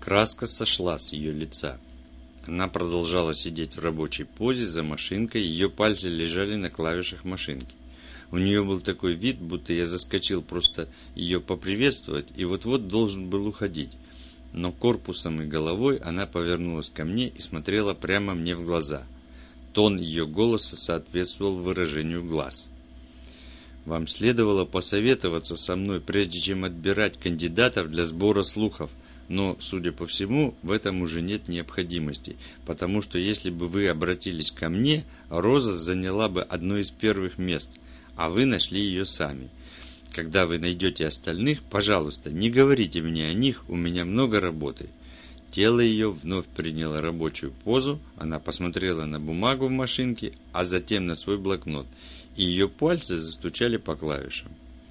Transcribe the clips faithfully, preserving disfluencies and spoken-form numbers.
Краска сошла с ее лица. Она продолжала сидеть в рабочей позе за машинкой, ее пальцы лежали на клавишах машинки. У нее был такой вид, будто я заскочил просто ее поприветствовать и вот-вот должен был уходить. Но корпусом и головой она повернулась ко мне и смотрела прямо мне в глаза. Тон ее голоса соответствовал выражению глаз. «Вам следовало посоветоваться со мной, прежде чем отбирать кандидатов для сбора слухов. Но, судя по всему, в этом уже нет необходимости, потому что если бы вы обратились ко мне, Роза заняла бы одно из первых мест, а вы нашли ее сами. Когда вы найдете остальных, пожалуйста, не говорите мне о них, у меня много работы». Тело ее вновь приняло рабочую позу, она посмотрела на бумагу в машинке, а затем на свой блокнот, и ее пальцы застучали по клавишам.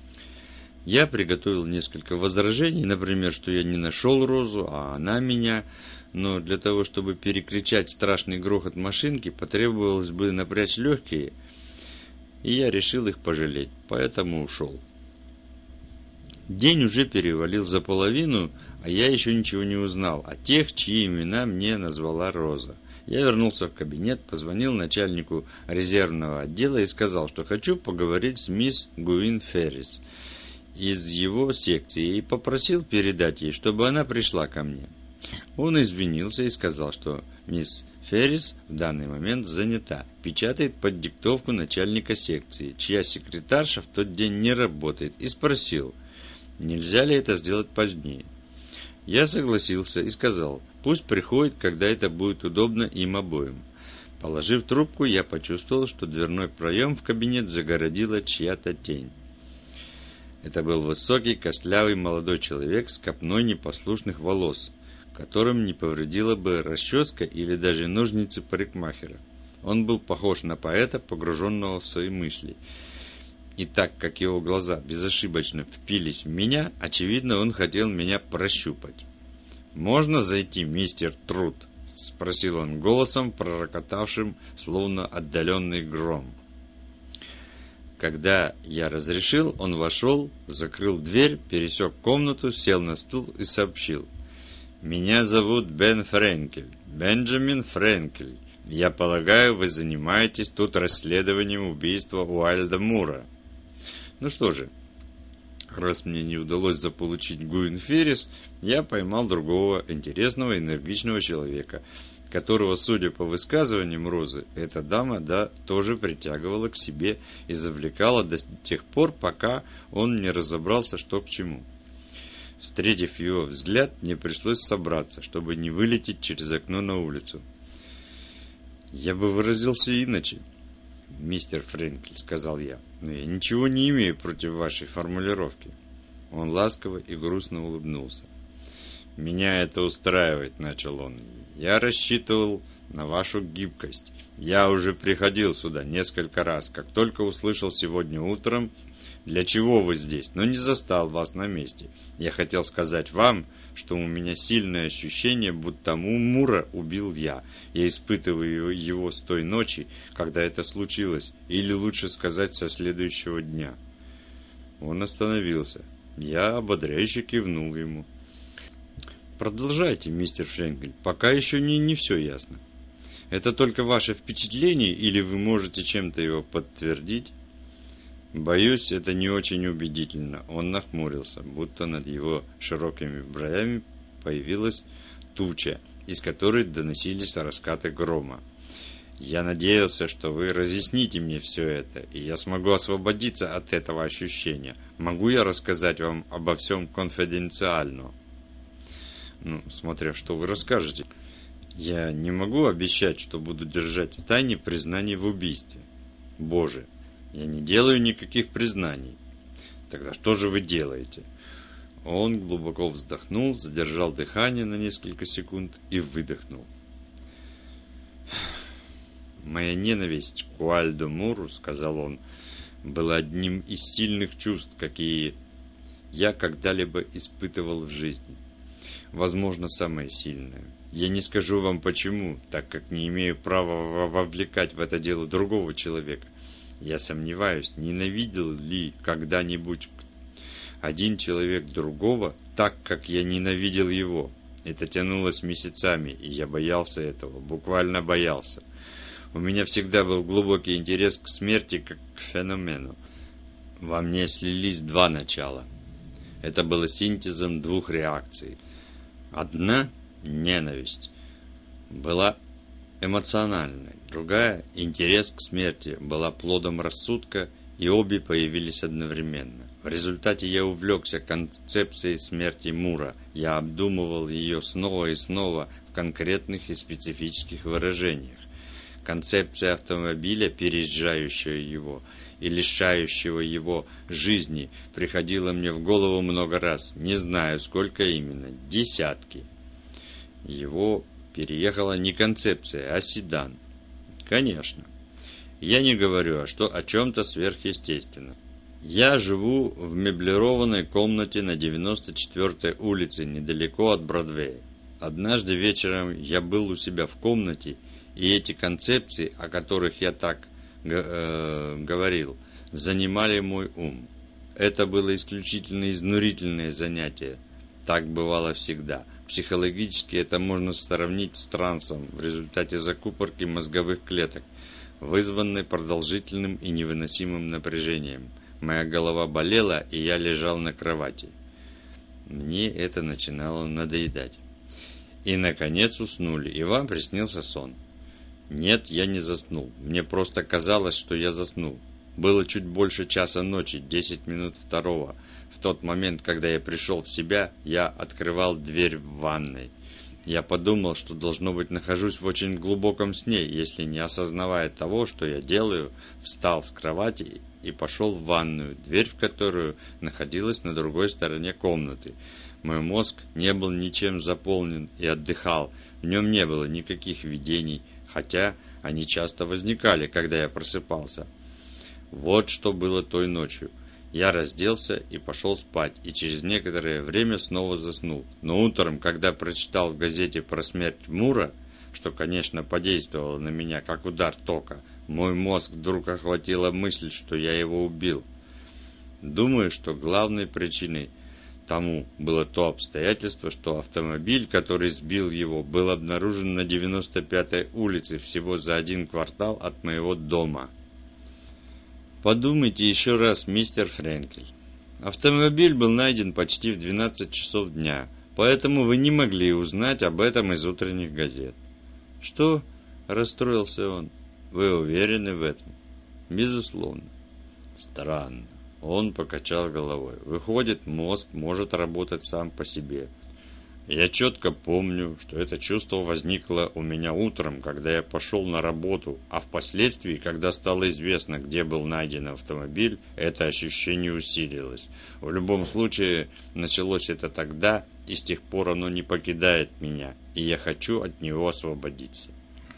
Я приготовил несколько возражений, например, что я не нашел Розу, а она меня, но для того, чтобы перекричать страшный грохот машинки, потребовалось бы напрячь легкие, и я решил их пожалеть, поэтому ушел. День уже перевалил за половину, а я еще ничего не узнал о тех, чьи имена мне назвала Роза. Я вернулся в кабинет, позвонил начальнику резервного отдела и сказал, что хочу поговорить с мисс Гуин Феррис из его секции и попросил передать ей, чтобы она пришла ко мне. Он извинился и сказал, что мисс Феррис в данный момент занята, печатает под диктовку начальника секции, чья секретарша в тот день не работает, и спросил, нельзя ли это сделать позднее. Я согласился и сказал, пусть приходит, когда это будет удобно им обоим. Положив трубку, я почувствовал, что дверной проем в кабинет загородила чья-то тень. Это был высокий, костлявый молодой человек с копной непослушных волос, которым не повредила бы расческа или даже ножницы парикмахера. Он был похож на поэта, погруженного в свои мысли. И так как его глаза безошибочно впились в меня, очевидно, он хотел меня прощупать. «Можно зайти, мистер Трут?» – спросил он голосом, пророкотавшим, словно отдаленный гром. Когда я разрешил, он вошел, закрыл дверь, пересек комнату, сел на стул и сообщил. «Меня зовут Бен Френкель, Бенджамин Френкель. Я полагаю, вы занимаетесь тут расследованием убийства Уайльда Мура». Ну что же, раз мне не удалось заполучить Гуин Феррис, я поймал другого интересного, энергичного человека, которого, судя по высказываниям Розы, эта дама, да, тоже притягивала к себе и завлекала до тех пор, пока он не разобрался, что к чему. Встретив его взгляд, мне пришлось собраться, чтобы не вылететь через окно на улицу. «Я бы выразился иначе, мистер Френкель», — сказал я, — «но я ничего не имею против вашей формулировки». Он ласково и грустно улыбнулся. «Меня это устраивает», — начал он. «Я рассчитывал на вашу гибкость. Я уже приходил сюда несколько раз, как только услышал сегодня утром, для чего вы здесь, но не застал вас на месте. Я хотел сказать вам, что у меня сильное ощущение, будто Мура убил я. Я испытываю его с той ночи, когда это случилось, или лучше сказать, со следующего дня». Он остановился. Я ободряюще кивнул ему. «Продолжайте, мистер Френкель, пока еще не, не все ясно. Это только ваше впечатление, или вы можете чем-то его подтвердить?» «Боюсь, это не очень убедительно». Он нахмурился, будто над его широкими бровями появилась туча, из которой доносились раскаты грома. «Я надеялся, что вы разъясните мне все это, и я смогу освободиться от этого ощущения. Могу я рассказать вам обо всем конфиденциально?» «Ну, смотря что вы расскажете. Я не могу обещать, что буду держать в тайне признание в убийстве». «Боже, я не делаю никаких признаний». «Тогда что же вы делаете?» Он глубоко вздохнул, задержал дыхание на несколько секунд и выдохнул. «Моя ненависть к Уайльду Муру, — сказал он, — была одним из сильных чувств, какие я когда-либо испытывал в жизни. Возможно, самое сильное. Я не скажу вам почему, так как не имею права вовлекать в это дело другого человека. Я сомневаюсь, ненавидел ли когда-нибудь один человек другого так, как я ненавидел его. Это тянулось месяцами, и я боялся этого, буквально боялся. У меня всегда был глубокий интерес к смерти как к феномену. Во мне слились два начала. Это было синтезом двух реакций. Одна – ненависть. Была эмоциональной. Другая – интерес к смерти, была плодом рассудка, и обе появились одновременно. В результате я увлекся концепцией смерти Мура. Я обдумывал ее снова и снова в конкретных и специфических выражениях. Концепция автомобиля, переезжающего его и лишающего его жизни, приходила мне в голову много раз. Не знаю, сколько именно. Десятки. Его переехала не концепция, а седан. Конечно. Я не говорю о, что, о чем-то сверхъестественном. Я живу в меблированной комнате на девяносто четвёртой улице, недалеко от Бродвея. Однажды вечером я был у себя в комнате, и эти концепции, о которых я так э, говорил, занимали мой ум. Это было исключительно изнурительное занятие. Так бывало всегда. Психологически это можно сравнить с трансом в результате закупорки мозговых клеток, вызванной продолжительным и невыносимым напряжением. Моя голова болела, и я лежал на кровати. Мне это начинало надоедать. И, наконец, уснули, и вам приснился сон. Нет, я не заснул. Мне просто казалось, что я заснул. Было чуть больше часа ночи, десять минут второго. В тот момент, когда я пришел в себя, я открывал дверь в ванной. Я подумал, что, должно быть, нахожусь в очень глубоком сне, если не осознавая того, что я делаю, встал с кровати и пошел в ванную, дверь в которую находилась на другой стороне комнаты. Мой мозг не был ничем заполнен и отдыхал, в нем не было никаких видений, хотя они часто возникали, когда я просыпался. Вот что было той ночью. Я разделся и пошел спать, и через некоторое время снова заснул. Но утром, когда прочитал в газете про смерть Мура, что, конечно, подействовало на меня как удар тока, мой мозг вдруг охватила мысль, что я его убил. Думаю, что главной причиной тому было то обстоятельство, что автомобиль, который сбил его, был обнаружен на девяносто пятой улице всего за один квартал от моего дома. Подумайте еще раз, мистер Френкель. Автомобиль был найден почти в двенадцать часов дня, поэтому вы не могли узнать об этом из утренних газет. Что? Расстроился он. Вы уверены в этом? Безусловно. Странно. Он покачал головой. Выходит, мозг может работать сам по себе. Я четко помню, что это чувство возникло у меня утром, когда я пошел на работу, а впоследствии, когда стало известно, где был найден автомобиль, это ощущение усилилось. В любом случае, началось это тогда, и с тех пор оно не покидает меня, и я хочу от него освободиться.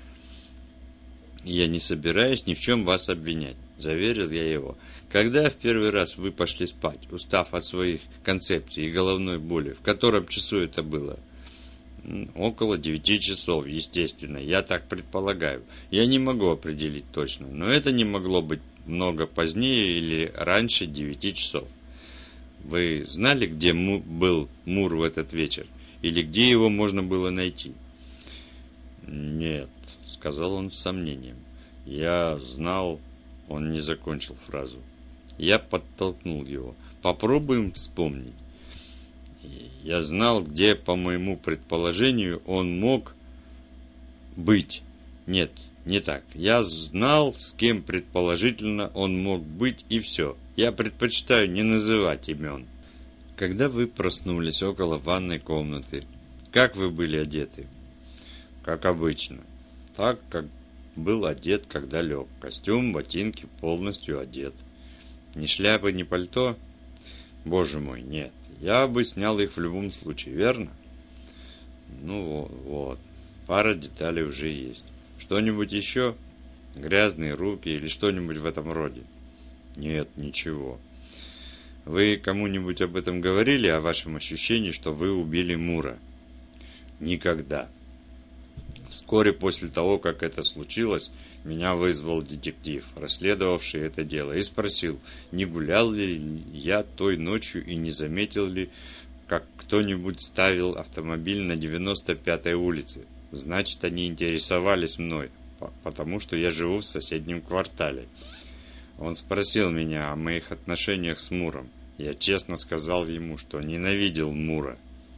Я не собираюсь ни в чем вас обвинять, заверил я его. Когда в первый раз вы пошли спать, устав от своих концепций и головной боли, в котором часу это было? Около девяти часов, естественно, я так предполагаю. Я не могу определить точно, но это не могло быть много позднее или раньше девяти часов. Вы знали, где му- был Мур в этот вечер? Или где его можно было найти? Нет, сказал он с сомнением. Я знал... Он не закончил фразу. Я подтолкнул его. Попробуем вспомнить. Я знал, где, по моему предположению, он мог быть. Нет, не так. Я знал, с кем предположительно он мог быть, и все. Я предпочитаю не называть имен. Когда вы проснулись около ванной комнаты, как вы были одеты? Как обычно. Так, как был одет, когда лег. Костюм, ботинки, полностью одет. Ни шляпы, ни пальто? Боже мой, нет. Я бы снял их в любом случае, верно? Ну вот. Пара деталей уже есть. Что-нибудь еще? Грязные руки или что-нибудь в этом роде? Нет, ничего. Вы кому-нибудь об этом говорили, о вашем ощущении, что вы убили Мура? Никогда. Вскоре после того, как это случилось, меня вызвал детектив, расследовавший это дело, и спросил, не гулял ли я той ночью и не заметил ли как кто-нибудь ставил автомобиль на девяносто пятой улице. Значит, они интересовались мной, потому что я живу в соседнем квартале. Он спросил меня о моих отношениях с Муром. Я честно сказал ему, что ненавидел Мура.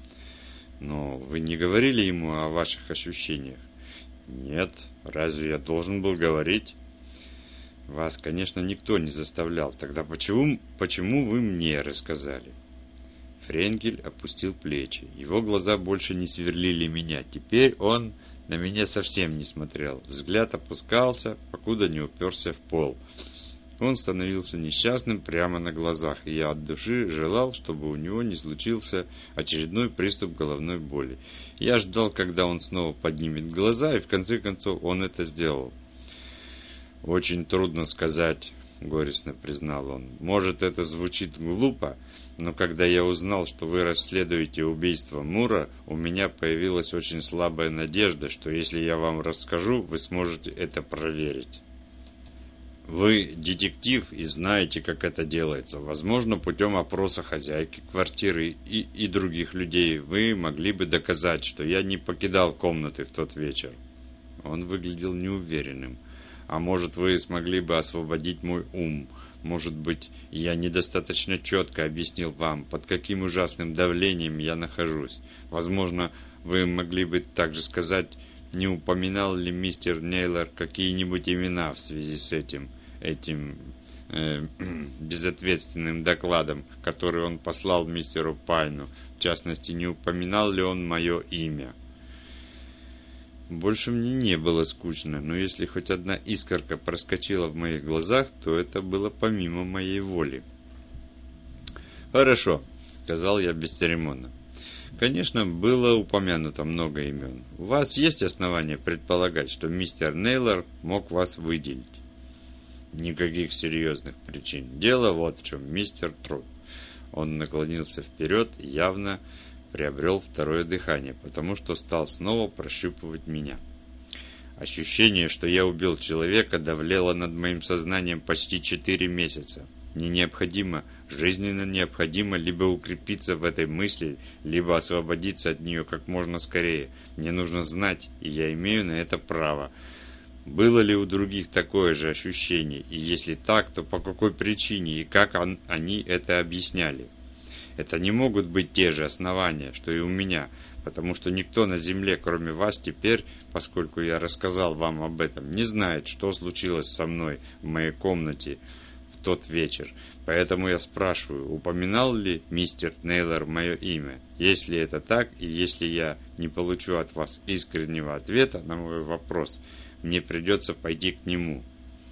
Но вы не говорили ему о ваших ощущениях? Нет, разве я должен был говорить? Вас, конечно, никто не заставлял. Тогда почему, почему вы мне рассказали? Френкель опустил плечи. Его глаза больше не сверлили меня. Теперь он на меня совсем не смотрел. Взгляд опускался, покуда не уперся в пол. Он становился несчастным прямо на глазах, и я от души желал, чтобы у него не случился очередной приступ головной боли. Я ждал, когда он снова поднимет глаза, и в конце концов он это сделал. «Очень трудно сказать», — горестно признал он. «Может, это звучит глупо, но когда я узнал, что вы расследуете убийство Мура, у меня появилась очень слабая надежда, что если я вам расскажу, вы сможете это проверить. Вы детектив и знаете, как это делается. Возможно, путем опроса хозяйки квартиры и, и других людей вы могли бы доказать, что я не покидал комнаты в тот вечер». Он выглядел неуверенным. «А может, вы смогли бы освободить мой ум? Может быть, я недостаточно четко объяснил вам, под каким ужасным давлением я нахожусь. Возможно, вы могли бы также сказать, не упоминал ли мистер Нейлор какие-нибудь имена в связи с этим, этим э, безответственным докладом, который он послал мистеру Пайну. В частности, не упоминал ли он мое имя?» Больше мне не было скучно, но если хоть одна искорка проскочила в моих глазах, то это было помимо моей воли. «Хорошо», — сказал я бесцеремонно. «Конечно, было упомянуто много имен. У вас есть основания предполагать, что мистер Нейлор мог вас выделить?» «Никаких серьезных причин. Дело вот в чем, мистер Трот». Он наклонился вперед и явно приобрел второе дыхание, потому что стал снова прощупывать меня. Ощущение, что я убил человека, давлело над моим сознанием почти четыре месяца. Мне необходимо, жизненно необходимо, либо укрепиться в этой мысли, либо освободиться от нее как можно скорее. Мне нужно знать, и я имею на это право. Было ли у других такое же ощущение, и если так, то по какой причине и как он, они это объясняли? Это не могут быть те же основания, что и у меня, потому что никто на земле, кроме вас, теперь, поскольку я рассказал вам об этом, не знает, что случилось со мной в моей комнате в тот вечер. Поэтому я спрашиваю, упоминал ли мистер Нейлор мое имя? Если это так, и если я не получу от вас искреннего ответа на мой вопрос, мне придется пойти к нему.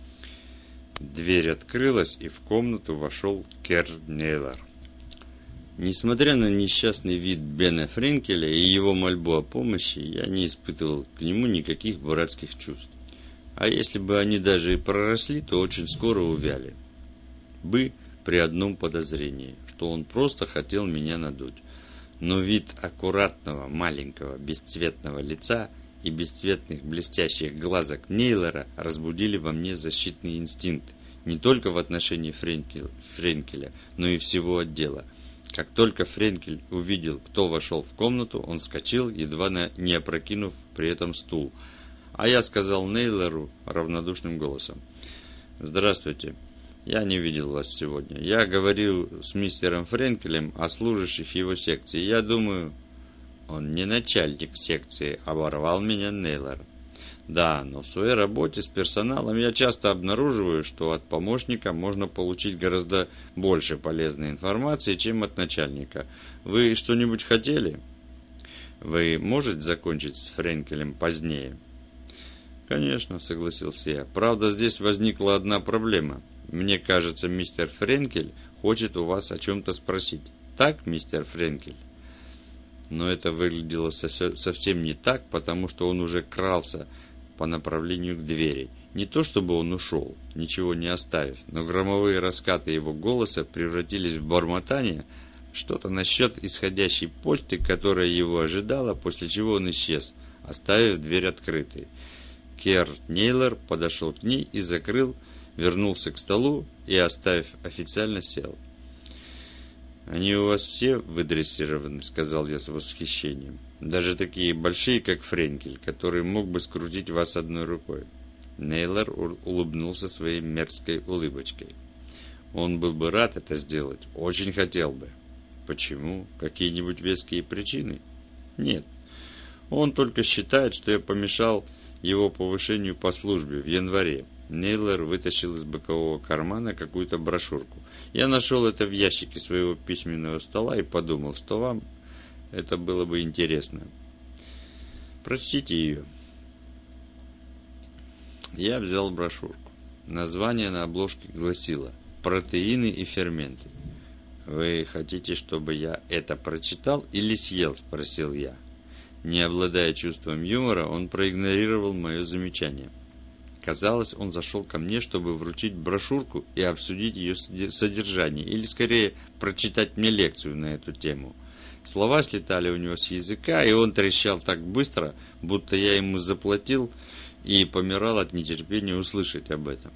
Дверь открылась, и в комнату вошел Керр Нейлор. Несмотря на несчастный вид Бена Френкеля и его мольбу о помощи, я не испытывал к нему никаких братских чувств. А если бы они даже и проросли, то очень скоро увяли бы при одном подозрении, что он просто хотел меня надуть. Но вид аккуратного, маленького, бесцветного лица и бесцветных блестящих глазок Нейлора разбудили во мне защитный инстинкт не только в отношении Френкеля, Френкеля, но и всего отдела. Как только Френкель увидел, кто вошел в комнату, он вскочил, едва не опрокинув при этом стул. А я сказал Нейлору равнодушным голосом: «Здравствуйте. Я не видел вас сегодня. Я говорил с мистером Френкелем о служащих его секции. Я думаю...» «Он не начальник секции», — оборвал меня Нейлор. «Да, но в своей работе с персоналом я часто обнаруживаю, что от помощника можно получить гораздо больше полезной информации, чем от начальника. Вы что-нибудь хотели? Вы можете закончить с Френкелем позднее?» «Конечно», — согласился я. «Правда, здесь возникла одна проблема. Мне кажется, мистер Френкель хочет у вас о чем-то спросить. Так, мистер Френкель?» Но это выглядело совсем не так, потому что он уже крался по направлению к двери. Не то чтобы он ушел, ничего не оставив, но громовые раскаты его голоса превратились в бормотание, что-то насчет исходящей почты, которая его ожидала, после чего он исчез, оставив дверь открытой. Керр Нейлор подошел к ней и закрыл, вернулся к столу и, оставив официально, сел. «Они у вас все выдрессированы», — сказал я с восхищением. «Даже такие большие, как Френкель, который мог бы скрутить вас одной рукой». Нейлор улыбнулся своей мерзкой улыбочкой. «Он был бы рад это сделать, очень хотел бы». «Почему? Какие-нибудь веские причины?» «Нет. Он только считает, что я помешал его повышению по службе в январе». Нейлор вытащил из бокового кармана какую-то брошюрку. «Я нашел это в ящике своего письменного стола и подумал, что вам это было бы интересно. Прочтите ее». Я взял брошюрку. Название на обложке гласило «Протеины и ферменты». «Вы хотите, чтобы я это прочитал или съел?» – спросил я. Не обладая чувством юмора, он проигнорировал мое замечание. Казалось, он зашел ко мне, чтобы вручить брошюрку и обсудить ее содержание, или скорее прочитать мне лекцию на эту тему. Слова слетали у него с языка, и он трещал так быстро, будто я ему заплатил и помирал от нетерпения услышать об этом.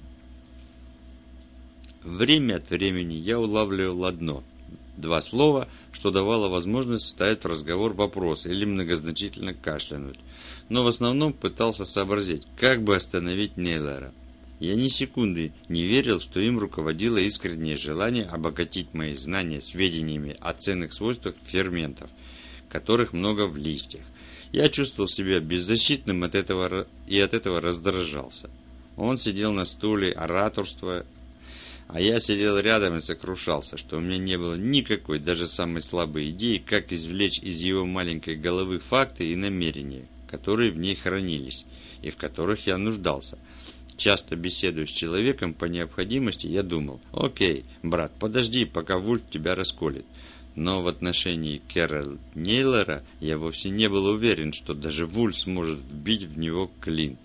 Время от времени я улавливал одно, два слова, что давало возможность вставить в разговор вопрос или многозначительно кашлянуть, но в основном пытался сообразить, как бы остановить Нейлора. Я ни секунды не верил, что им руководило искреннее желание обогатить мои знания сведениями о ценных свойствах ферментов, которых много в листьях. Я чувствовал себя беззащитным от этого и от этого раздражался. Он сидел на стуле, ораторствуя, а я сидел рядом и сокрушался, что у меня не было никакой, даже самой слабой идеи, как извлечь из его маленькой головы факты и намерения, которые в ней хранились и в которых я нуждался. Часто беседуя с человеком по необходимости, я думал: «Окей, брат, подожди, пока Вульф тебя расколет». Но в отношении Кэрол Нейлора я вовсе не был уверен, что даже Вульф сможет вбить в него клин.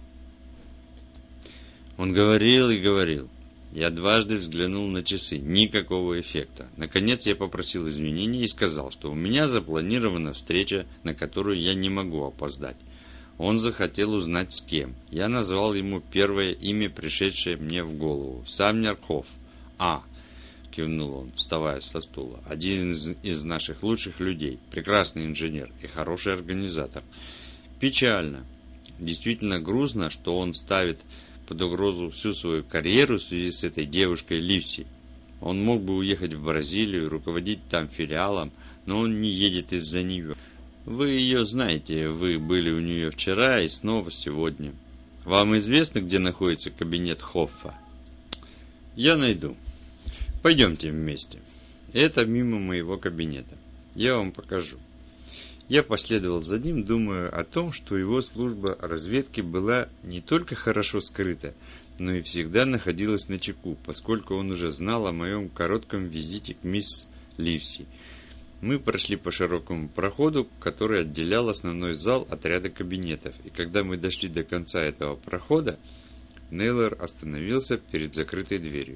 Он говорил и говорил. Я дважды взглянул на часы. Никакого эффекта. Наконец я попросил извинения и сказал, что у меня запланирована встреча, на которую я не могу опоздать. Он захотел узнать, с кем. Я назвал ему первое имя, пришедшее мне в голову. Самнер Хофф. «А», — кивнул он, вставая со стула, — «один из, из наших лучших людей. Прекрасный инженер и хороший организатор». Печально. Действительно грустно, что он ставит под угрозу всю свою карьеру в связи с этой девушкой Ливси. Он мог бы уехать в Бразилию, руководить там филиалом, но он не едет из-за нее. Вы ее знаете, вы были у нее вчера и снова сегодня. Вам известно, где находится кабинет Хоффа? Я найду. Пойдемте вместе. Это мимо моего кабинета. Я вам покажу. Я последовал за ним, думая о том, что его служба разведки была не только хорошо скрыта, но и всегда находилась начеку, поскольку он уже знал о моем коротком визите к мисс Ливси. Мы прошли по широкому проходу, который отделял основной зал от ряда кабинетов, и когда мы дошли до конца этого прохода, Нейлор остановился перед закрытой дверью.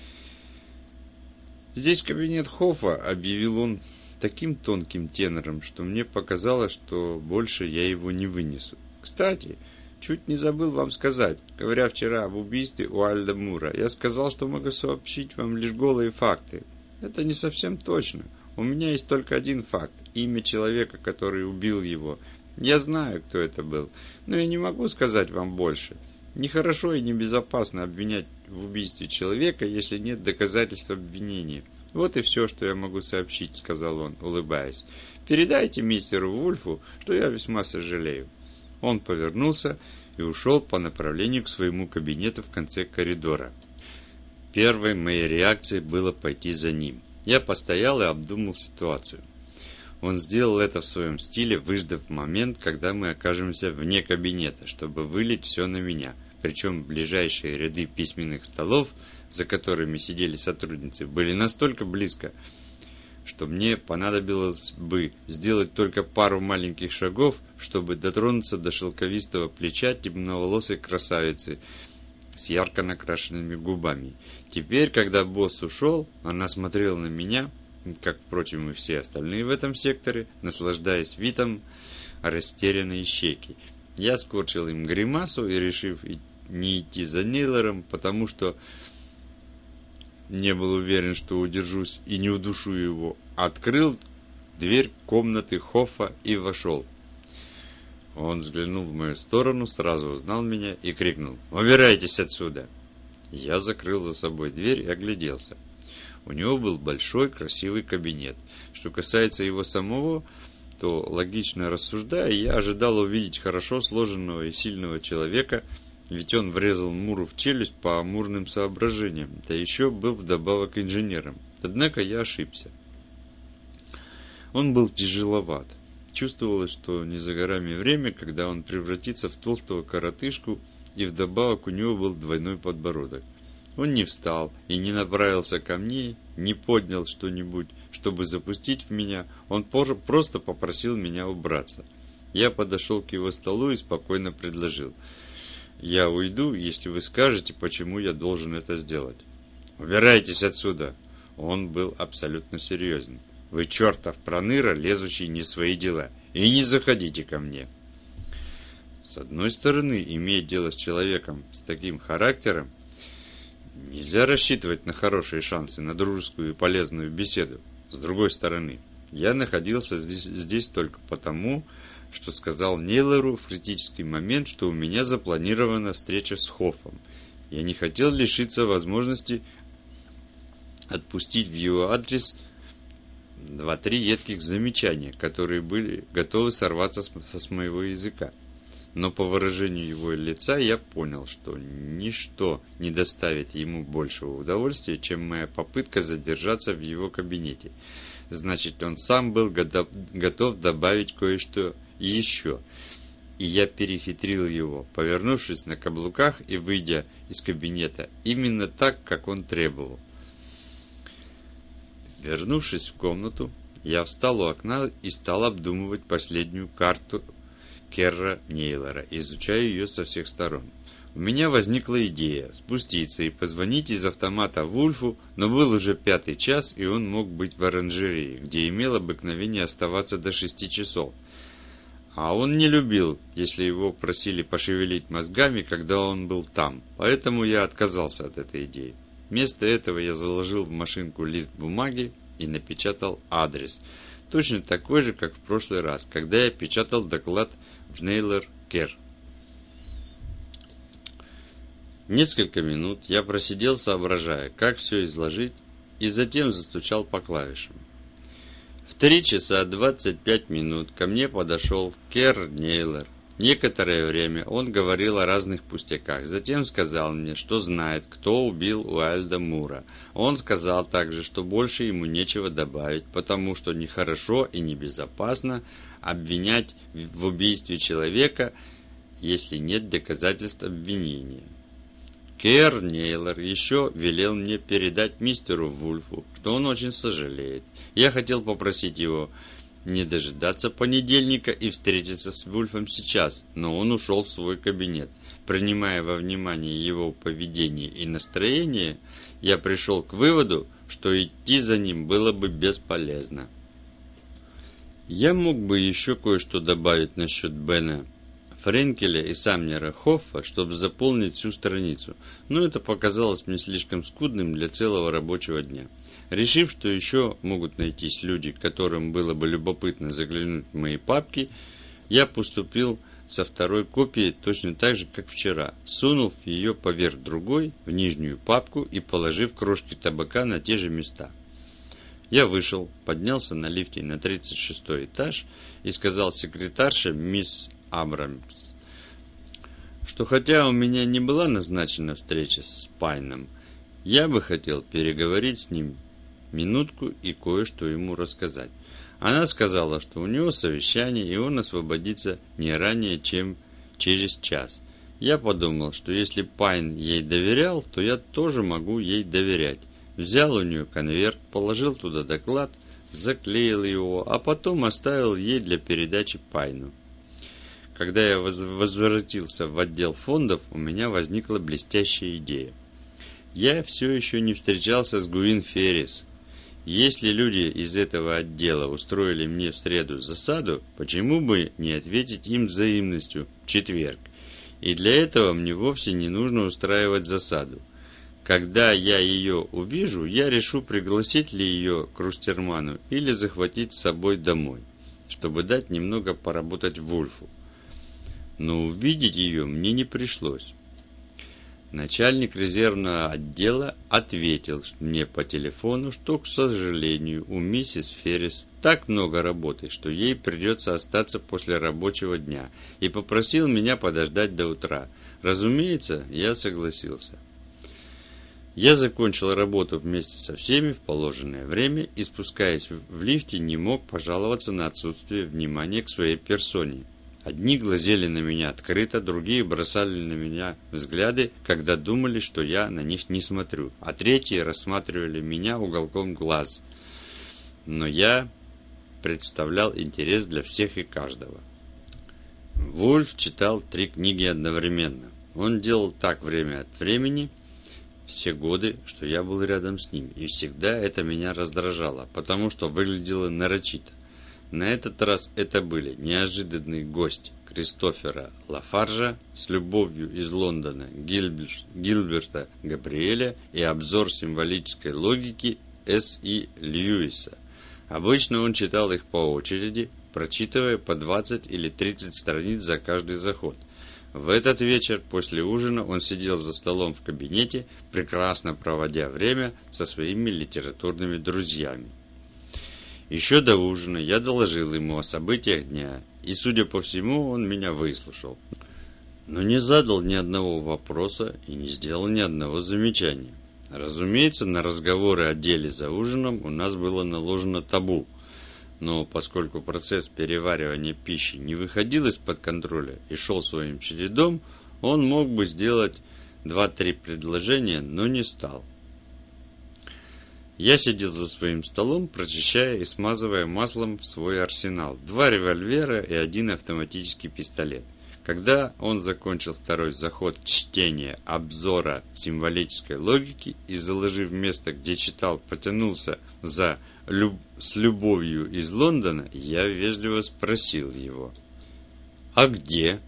«Здесь кабинет Хоффа», — объявил он таким тонким тенором, что мне показалось, что больше я его не вынесу. «Кстати, чуть не забыл вам сказать, говоря вчера об убийстве Уайльда Мура, я сказал, что могу сообщить вам лишь голые факты. Это не совсем точно. У меня есть только один факт – имя человека, который убил его. Я знаю, кто это был, но я не могу сказать вам больше. Нехорошо и небезопасно обвинять в убийстве человека, если нет доказательств обвинения. Вот и все, что я могу сообщить», – сказал он, улыбаясь. «Передайте мистеру Вульфу, что я весьма сожалею». Он повернулся и ушел по направлению к своему кабинету в конце коридора. Первой моей реакцией было пойти за ним. Я постоял и обдумал ситуацию. Он сделал это в своем стиле, выждав момент, когда мы окажемся вне кабинета, чтобы вылить все на меня. Причем ближайшие ряды письменных столов, за которыми сидели сотрудницы, были настолько близко, что мне понадобилось бы сделать только пару маленьких шагов, чтобы дотронуться до шелковистого плеча темноволосой красавицы с ярко накрашенными губами. Теперь, когда босс ушел, она смотрела на меня, как, впрочем, и все остальные в этом секторе, наслаждаясь видом растерянной щеки. Я скорчил им гримасу и, решив не идти за Нейлором, потому что не был уверен, что удержусь и не удушу его, открыл дверь комнаты Хоффа и вошел. Он взглянул в мою сторону, сразу узнал меня и крикнул: «Убирайтесь отсюда!» Я закрыл за собой дверь и огляделся. У него был большой красивый кабинет. Что касается его самого, то, логично рассуждая, я ожидал увидеть хорошо сложенного и сильного человека, ведь он врезал Муру в челюсть по амурным соображениям, да еще был вдобавок инженером. Однако я ошибся. Он был тяжеловат. Чувствовалось, что не за горами время, когда он превратится в толстого коротышку, и вдобавок у него был двойной подбородок. Он не встал и не направился ко мне, не поднял что-нибудь, чтобы запустить в меня, он просто попросил меня убраться. Я подошел к его столу и спокойно предложил: «Я уйду, если вы скажете, почему я должен это сделать». «Убирайтесь отсюда!» Он был абсолютно серьезен. «Вы чертов проныра, лезущий не в свои дела, и не заходите ко мне». С одной стороны, имея дело с человеком с таким характером, нельзя рассчитывать на хорошие шансы на дружескую и полезную беседу. С другой стороны, я находился здесь, здесь только потому, что сказал Нейлору в критический момент, что у меня запланирована встреча с Хоффом. Я не хотел лишиться возможности отпустить в его адрес два-три едких замечания, которые были готовы сорваться с, с моего языка. Но по выражению его лица я понял, что ничто не доставит ему большего удовольствия, чем моя попытка задержаться в его кабинете. Значит, он сам был готов добавить кое-что еще. И я перехитрил его, повернувшись на каблуках и выйдя из кабинета, именно так, как он требовал. Вернувшись в комнату, я встал у окна и стал обдумывать последнюю карту Керра Нейлора, изучая ее со всех сторон. У меня возникла идея спуститься и позвонить из автомата Вульфу, но был уже пятый час, и он мог быть в оранжерее, где имел обыкновение оставаться до шести часов. А он не любил, если его просили пошевелить мозгами, когда он был там, поэтому я отказался от этой идеи. Вместо этого я заложил в машинку лист бумаги и напечатал адрес, точно такой же, как в прошлый раз, когда я печатал доклад в Нейлор-Кер. Несколько минут я просидел, соображая, как все изложить, и затем застучал по клавишам. В три часа двадцать пять минут ко мне подошел Кер Нейлор. Некоторое время он говорил о разных пустяках, затем сказал мне, что знает, кто убил Уайльда Мура. Он сказал также, что больше ему нечего добавить, потому что нехорошо и небезопасно обвинять в убийстве человека, если нет доказательств обвинения. Кер Нейлор еще велел мне передать мистеру Вульфу, что он очень сожалеет. Я хотел попросить его не дожидаться понедельника и встретиться с Вульфом сейчас, но он ушел в свой кабинет. Принимая во внимание его поведение и настроение, я пришел к выводу, что идти за ним было бы бесполезно. Я мог бы еще кое-что добавить насчет Бена Френкеля и Самнера Хоффа, чтобы заполнить всю страницу, но это показалось мне слишком скудным для целого рабочего дня. Решив, что еще могут найтись люди, которым было бы любопытно заглянуть в мои папки, я поступил со второй копией точно так же, как вчера, сунув ее поверх другой в нижнюю папку и положив крошки табака на те же места. Я вышел, поднялся на лифте на тридцать шестой этаж и сказал секретарше мисс Абрамс, что хотя у меня не была назначена встреча с Пайном, я бы хотел переговорить с ним минутку и кое-что ему рассказать. Она сказала, что у него совещание, и он освободится не ранее, чем через час. Я подумал, что если Пайн ей доверял, то я тоже могу ей доверять. Взял у нее конверт, положил туда доклад, заклеил его, а потом оставил ей для передачи Пайну. Когда я возвратился в отдел фондов, у меня возникла блестящая идея. Я все еще не встречался с Гуин Феррис. Если люди из этого отдела устроили мне в среду засаду, почему бы не ответить им взаимностью в четверг? И для этого мне вовсе не нужно устраивать засаду. Когда я ее увижу, я решу, пригласить ли ее к Рустерману или захватить с собой домой, чтобы дать немного поработать Вульфу. Но увидеть ее мне не пришлось. Начальник резервного отдела ответил мне по телефону, что, к сожалению, у миссис Феррис так много работы, что ей придется остаться после рабочего дня, и попросил меня подождать до утра. Разумеется, я согласился. Я закончил работу вместе со всеми в положенное время и, спускаясь в лифте, не мог пожаловаться на отсутствие внимания к своей персоне. Одни глазели на меня открыто, другие бросали на меня взгляды, когда думали, что я на них не смотрю, а третьи рассматривали меня уголком глаз. Но я представлял интерес для всех и каждого. Вульф читал три книги одновременно. Он делал так время от времени, все годы, что я был рядом с ним, и всегда это меня раздражало, потому что выглядело нарочито. На этот раз это были неожиданный гость Кристофера Лафаржа с любовью из Лондона Гильбер, Гильберта Габриэля и обзор символической логики С. И. Льюиса. Обычно он читал их по очереди, прочитывая по двадцать или тридцать страниц за каждый заход. В этот вечер после ужина он сидел за столом в кабинете, прекрасно проводя время со своими литературными друзьями. Еще до ужина я доложил ему о событиях дня, и, судя по всему, он меня выслушал, но не задал ни одного вопроса и не сделал ни одного замечания. Разумеется, на разговоры о деле за ужином у нас было наложено табу, но поскольку процесс переваривания пищи не выходил из-под контроля и шел своим чередом, он мог бы сделать два-три предложения, но не стал. Я сидел за своим столом, прочищая и смазывая маслом свой арсенал. Два револьвера и один автоматический пистолет. Когда он закончил второй заход чтения обзора символической логики и, заложив место, где читал, потянулся за люб... с любовью из Лондона, я вежливо спросил его: «А где?»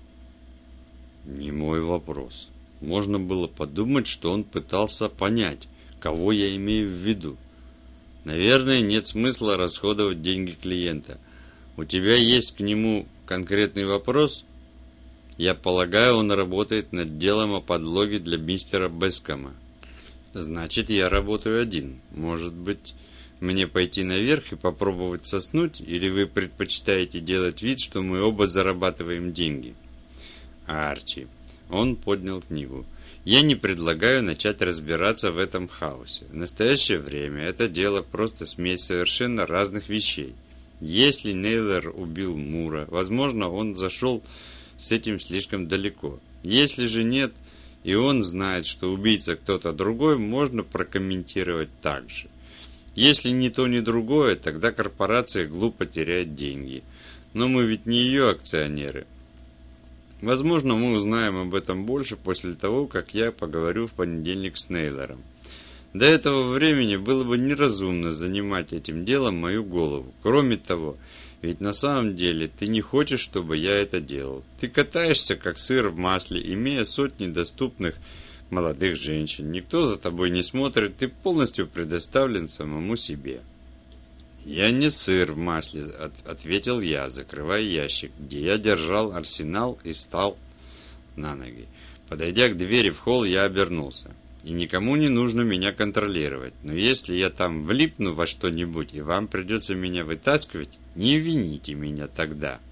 Не мой вопрос. Можно было подумать, что он пытался понять, кого я имею в виду. Наверное, нет смысла расходовать деньги клиента. У тебя есть к нему конкретный вопрос? Я полагаю, он работает над делом о подлоге для мистера Бескома. Значит, я работаю один. Может быть, мне пойти наверх и попробовать соснуть, или вы предпочитаете делать вид, что мы оба зарабатываем деньги? Арчи. Он поднял книгу. Я не предлагаю начать разбираться в этом хаосе. В настоящее время это дело просто смесь совершенно разных вещей. Если Нейлор убил Мура, возможно, он зашел с этим слишком далеко. Если же нет, и он знает, что убийца кто-то другой, можно прокомментировать так же. Если ни то, ни другое, тогда корпорация глупо теряет деньги. Но мы ведь не ее акционеры. Возможно, мы узнаем об этом больше после того, как я поговорю в понедельник с Нейлором. До этого времени было бы неразумно занимать этим делом мою голову. Кроме того, ведь на самом деле ты не хочешь, чтобы я это делал. Ты катаешься, как сыр в масле, имея сотни доступных молодых женщин. Никто за тобой не смотрит, ты полностью предоставлен самому себе. «Я не сыр в масле», — ответил я, закрывая ящик, где я держал арсенал, и встал на ноги. Подойдя к двери в холл, я обернулся. И никому не нужно меня контролировать, но если я там влипну во что-нибудь, и вам придется меня вытаскивать, не вините меня тогда.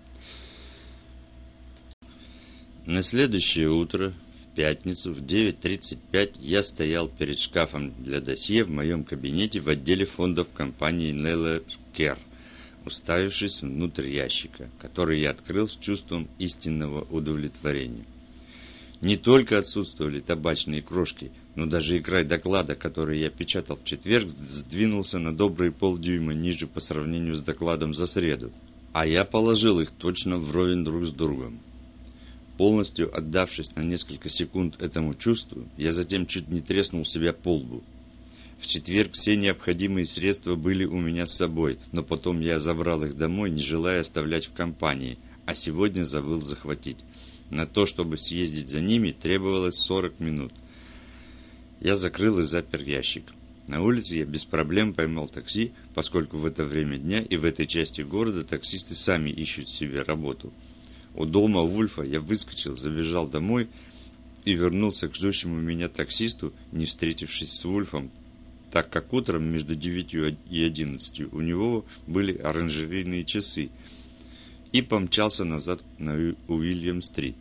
На следующее утро, в пятницу, в девять тридцать пять, я стоял перед шкафом для досье в моем кабинете в отделе фондов компании Нейлор Керр, уставившись внутрь ящика, который я открыл с чувством истинного удовлетворения. Не только отсутствовали табачные крошки, но даже и край доклада, который я печатал в четверг, сдвинулся на добрые полдюйма ниже по сравнению с докладом за среду, а я положил их точно вровень друг с другом. Полностью отдавшись на несколько секунд этому чувству, я затем чуть не треснул себя по лбу. В четверг все необходимые средства были у меня с собой, но потом я забрал их домой, не желая оставлять в компании, а сегодня забыл захватить. На то, чтобы съездить за ними, требовалось сорок минут. Я закрыл и запер ящик. На улице я без проблем поймал такси, поскольку в это время дня и в этой части города таксисты сами ищут себе работу. У дома Вульфа я выскочил, забежал домой и вернулся к ждущему меня таксисту, не встретившись с Вульфом, так как утром между девятью и одиннадцатью у него были оранжерейные часы, и помчался назад на Уильям-стрит.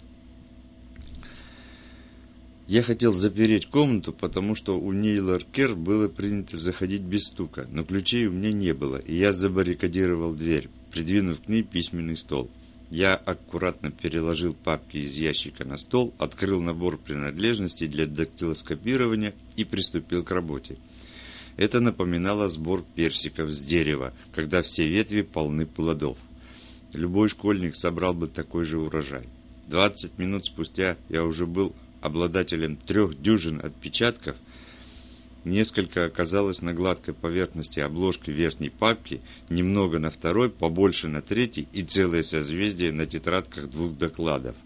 Я хотел запереть комнату, потому что у Нейлор Кер было принято заходить без стука, но ключей у меня не было, и я забаррикадировал дверь, придвинув к ней письменный стол. Я аккуратно переложил папки из ящика на стол, открыл набор принадлежностей для дактилоскопирования и приступил к работе. Это напоминало сбор персиков с дерева, когда все ветви полны плодов. Любой школьник собрал бы такой же урожай. Двадцать минут спустя я уже был обладателем трех дюжин отпечатков. Несколько оказалось на гладкой поверхности обложки верхней папки, немного на второй, побольше на третьей и целое созвездие на тетрадках двух докладов.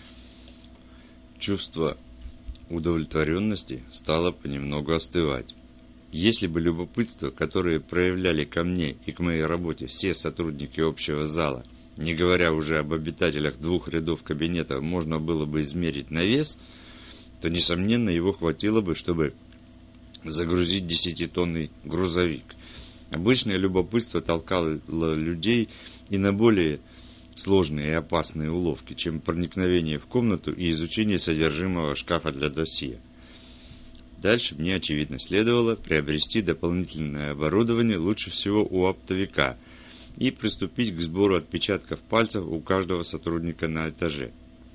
Чувство удовлетворенности стало понемногу остывать. Если бы любопытство, которое проявляли ко мне и к моей работе все сотрудники общего зала, не говоря уже об обитателях двух рядов кабинета, можно было бы измерить на вес, то, несомненно, его хватило бы, чтобы загрузить десятитонный грузовик. Обычное любопытство толкало людей и на более сложные и опасные уловки, чем проникновение в комнату и изучение содержимого шкафа для досье. Дальше мне, очевидно, следовало приобрести дополнительное оборудование, лучше всего у оптовика, и приступить к сбору отпечатков пальцев у каждого сотрудника на этаже.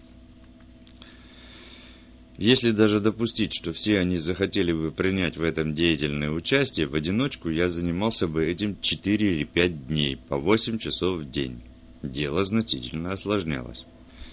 Если даже допустить, что все они захотели бы принять в этом деятельное участие, в одиночку я занимался бы этим четыре или пять дней, по восемь часов в день. Дело значительно осложнялось.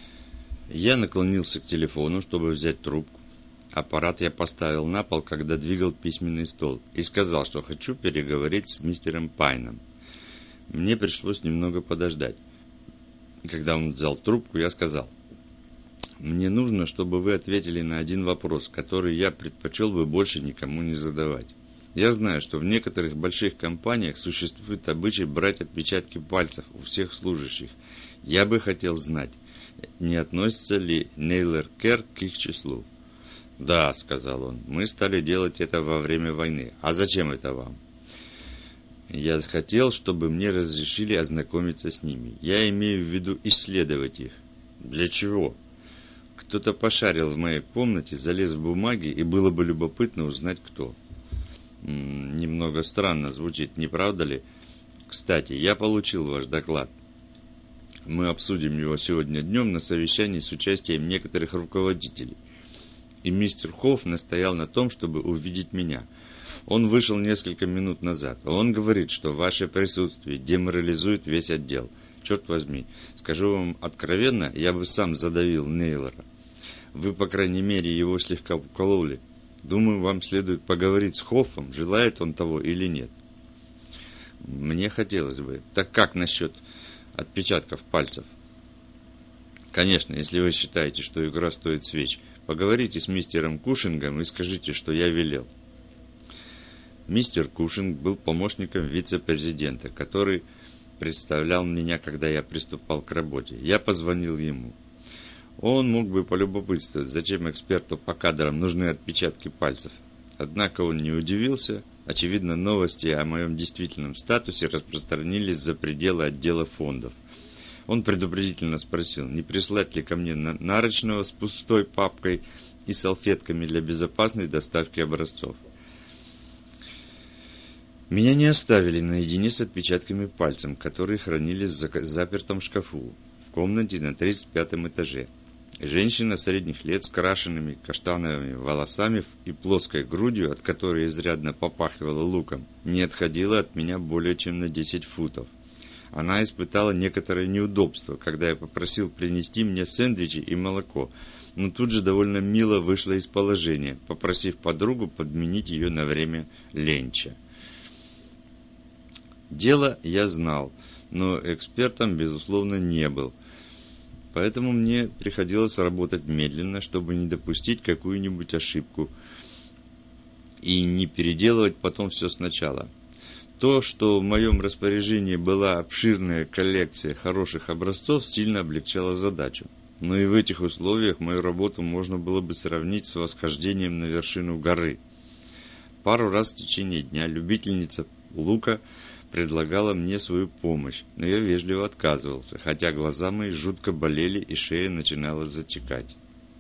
Я наклонился к телефону, чтобы взять трубку. Аппарат я поставил на пол, когда двигал письменный стол, и сказал, что хочу переговорить с мистером Пайном. Мне пришлось немного подождать. Когда он взял трубку, я сказал: «Мне нужно, чтобы вы ответили на один вопрос, который я предпочел бы больше никому не задавать. Я знаю, что в некоторых больших компаниях существует обычай брать отпечатки пальцев у всех служащих. Я бы хотел знать, не относится ли Нейлор Кер к их числу». «Да», — сказал он, — «мы стали делать это во время войны. А зачем это вам?» «Я хотел, чтобы мне разрешили ознакомиться с ними. Я имею в виду исследовать их». «Для чего?» «Кто-то пошарил в моей комнате, залез в бумаги, и было бы любопытно узнать, кто». М-м, немного странно звучит, не правда ли? Кстати, я получил ваш доклад. Мы обсудим его сегодня днем на совещании с участием некоторых руководителей. И мистер Хофф настоял на том, чтобы увидеть меня. Он вышел несколько минут назад. Он говорит, что ваше присутствие деморализует весь отдел. Черт возьми, скажу вам откровенно, я бы сам задавил Нейлора. Вы, по крайней мере, его слегка укололи. Думаю, вам следует поговорить с Хоффом, желает он того или нет. Мне хотелось бы. Так как насчет отпечатков пальцев? Конечно, если вы считаете, что игра стоит свеч, поговорите с мистером Кушингом и скажите, что я велел. Мистер Кушинг был помощником вице-президента, который представлял меня, когда я приступал к работе. Я позвонил ему. Он мог бы полюбопытствовать, зачем эксперту по кадрам нужны отпечатки пальцев. Однако он не удивился. Очевидно, новости о моем действительном статусе распространились за пределы отдела фондов. Он предупредительно спросил, не прислать ли ко мне нарочного с пустой папкой и салфетками для безопасной доставки образцов. Меня не оставили наедине с отпечатками пальцев, которые хранились в запертом шкафу в комнате на тридцать пятом этаже. Женщина средних лет с крашенными каштановыми волосами и плоской грудью, от которой изрядно попахивала луком, не отходила от меня более чем на десять футов. Она испытала некоторое неудобство, когда я попросил принести мне сэндвичи и молоко, но тут же довольно мило вышла из положения, попросив подругу подменить ее на время ленча. Дело я знал, но экспертом, безусловно, не был. Поэтому мне приходилось работать медленно, чтобы не допустить какую-нибудь ошибку. и не переделывать потом все сначала. То, что в моем распоряжении была обширная коллекция хороших образцов, сильно облегчало задачу. Но и в этих условиях мою работу можно было бы сравнить с восхождением на вершину горы. Пару раз в течение дня любительница лука предлагала мне свою помощь, но я вежливо отказывался, хотя глаза мои жутко болели и шея начинала затекать.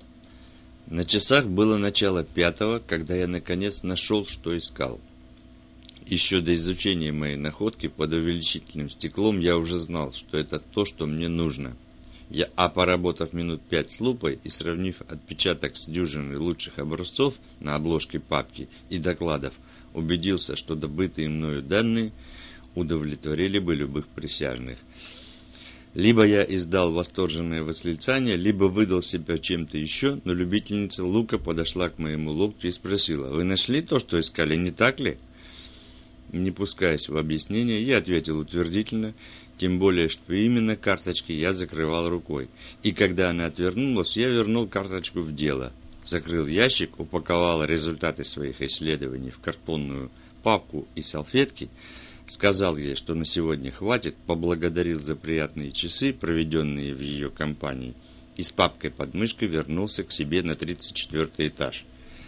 На часах было начало пятого, когда я наконец нашел, что искал. Еще до изучения моей находки под увеличительным стеклом я уже знал, что это то, что мне нужно. Я, а поработав минут пять с лупой и сравнив отпечаток с дюжиной лучших образцов на обложке папки и докладов, убедился, что добытые мною данные удовлетворили бы любых присяжных. Либо я издал восторженное восклицание, либо выдал себя чем-то еще, но любительница лука подошла к моему локтю и спросила: «Вы нашли то, что искали, не так ли?» Не пускаясь в объяснение, я ответил утвердительно, тем более, что именно карточки я закрывал рукой. И когда она отвернулась, я вернул карточку в дело. Закрыл ящик, упаковал результаты своих исследований в картонную папку и салфетки, сказал ей, что на сегодня хватит, поблагодарил за приятные часы, проведенные в ее компании, и с папкой под мышкой вернулся к себе на тридцать четвёртый этаж.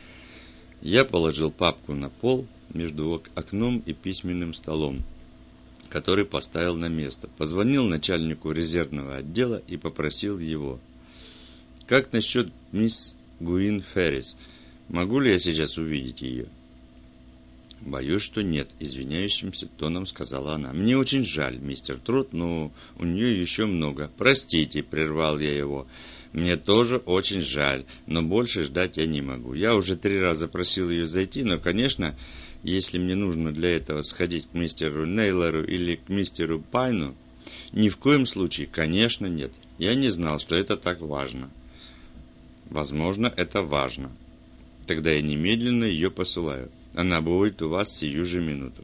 Я положил папку на пол между окном и письменным столом, который поставил на место. Позвонил начальнику резервного отдела и попросил его: «Как насчет мисс Гуин Феррис? Могу ли я сейчас увидеть ее?» «Боюсь, что нет», — извиняющимся тоном сказала она. «Мне очень жаль, мистер Трот, но у нее еще много». «Простите», — прервал я его. «Мне тоже очень жаль, но больше ждать я не могу. Я уже три раза просил ее зайти, но, конечно, если мне нужно для этого сходить к мистеру Нейлору или к мистеру Пайну, ни в коем случае, конечно, нет. Я не знал, что это так важно». «Возможно, это важно. Тогда я немедленно ее посылаю. Она будет у вас сию же минуту».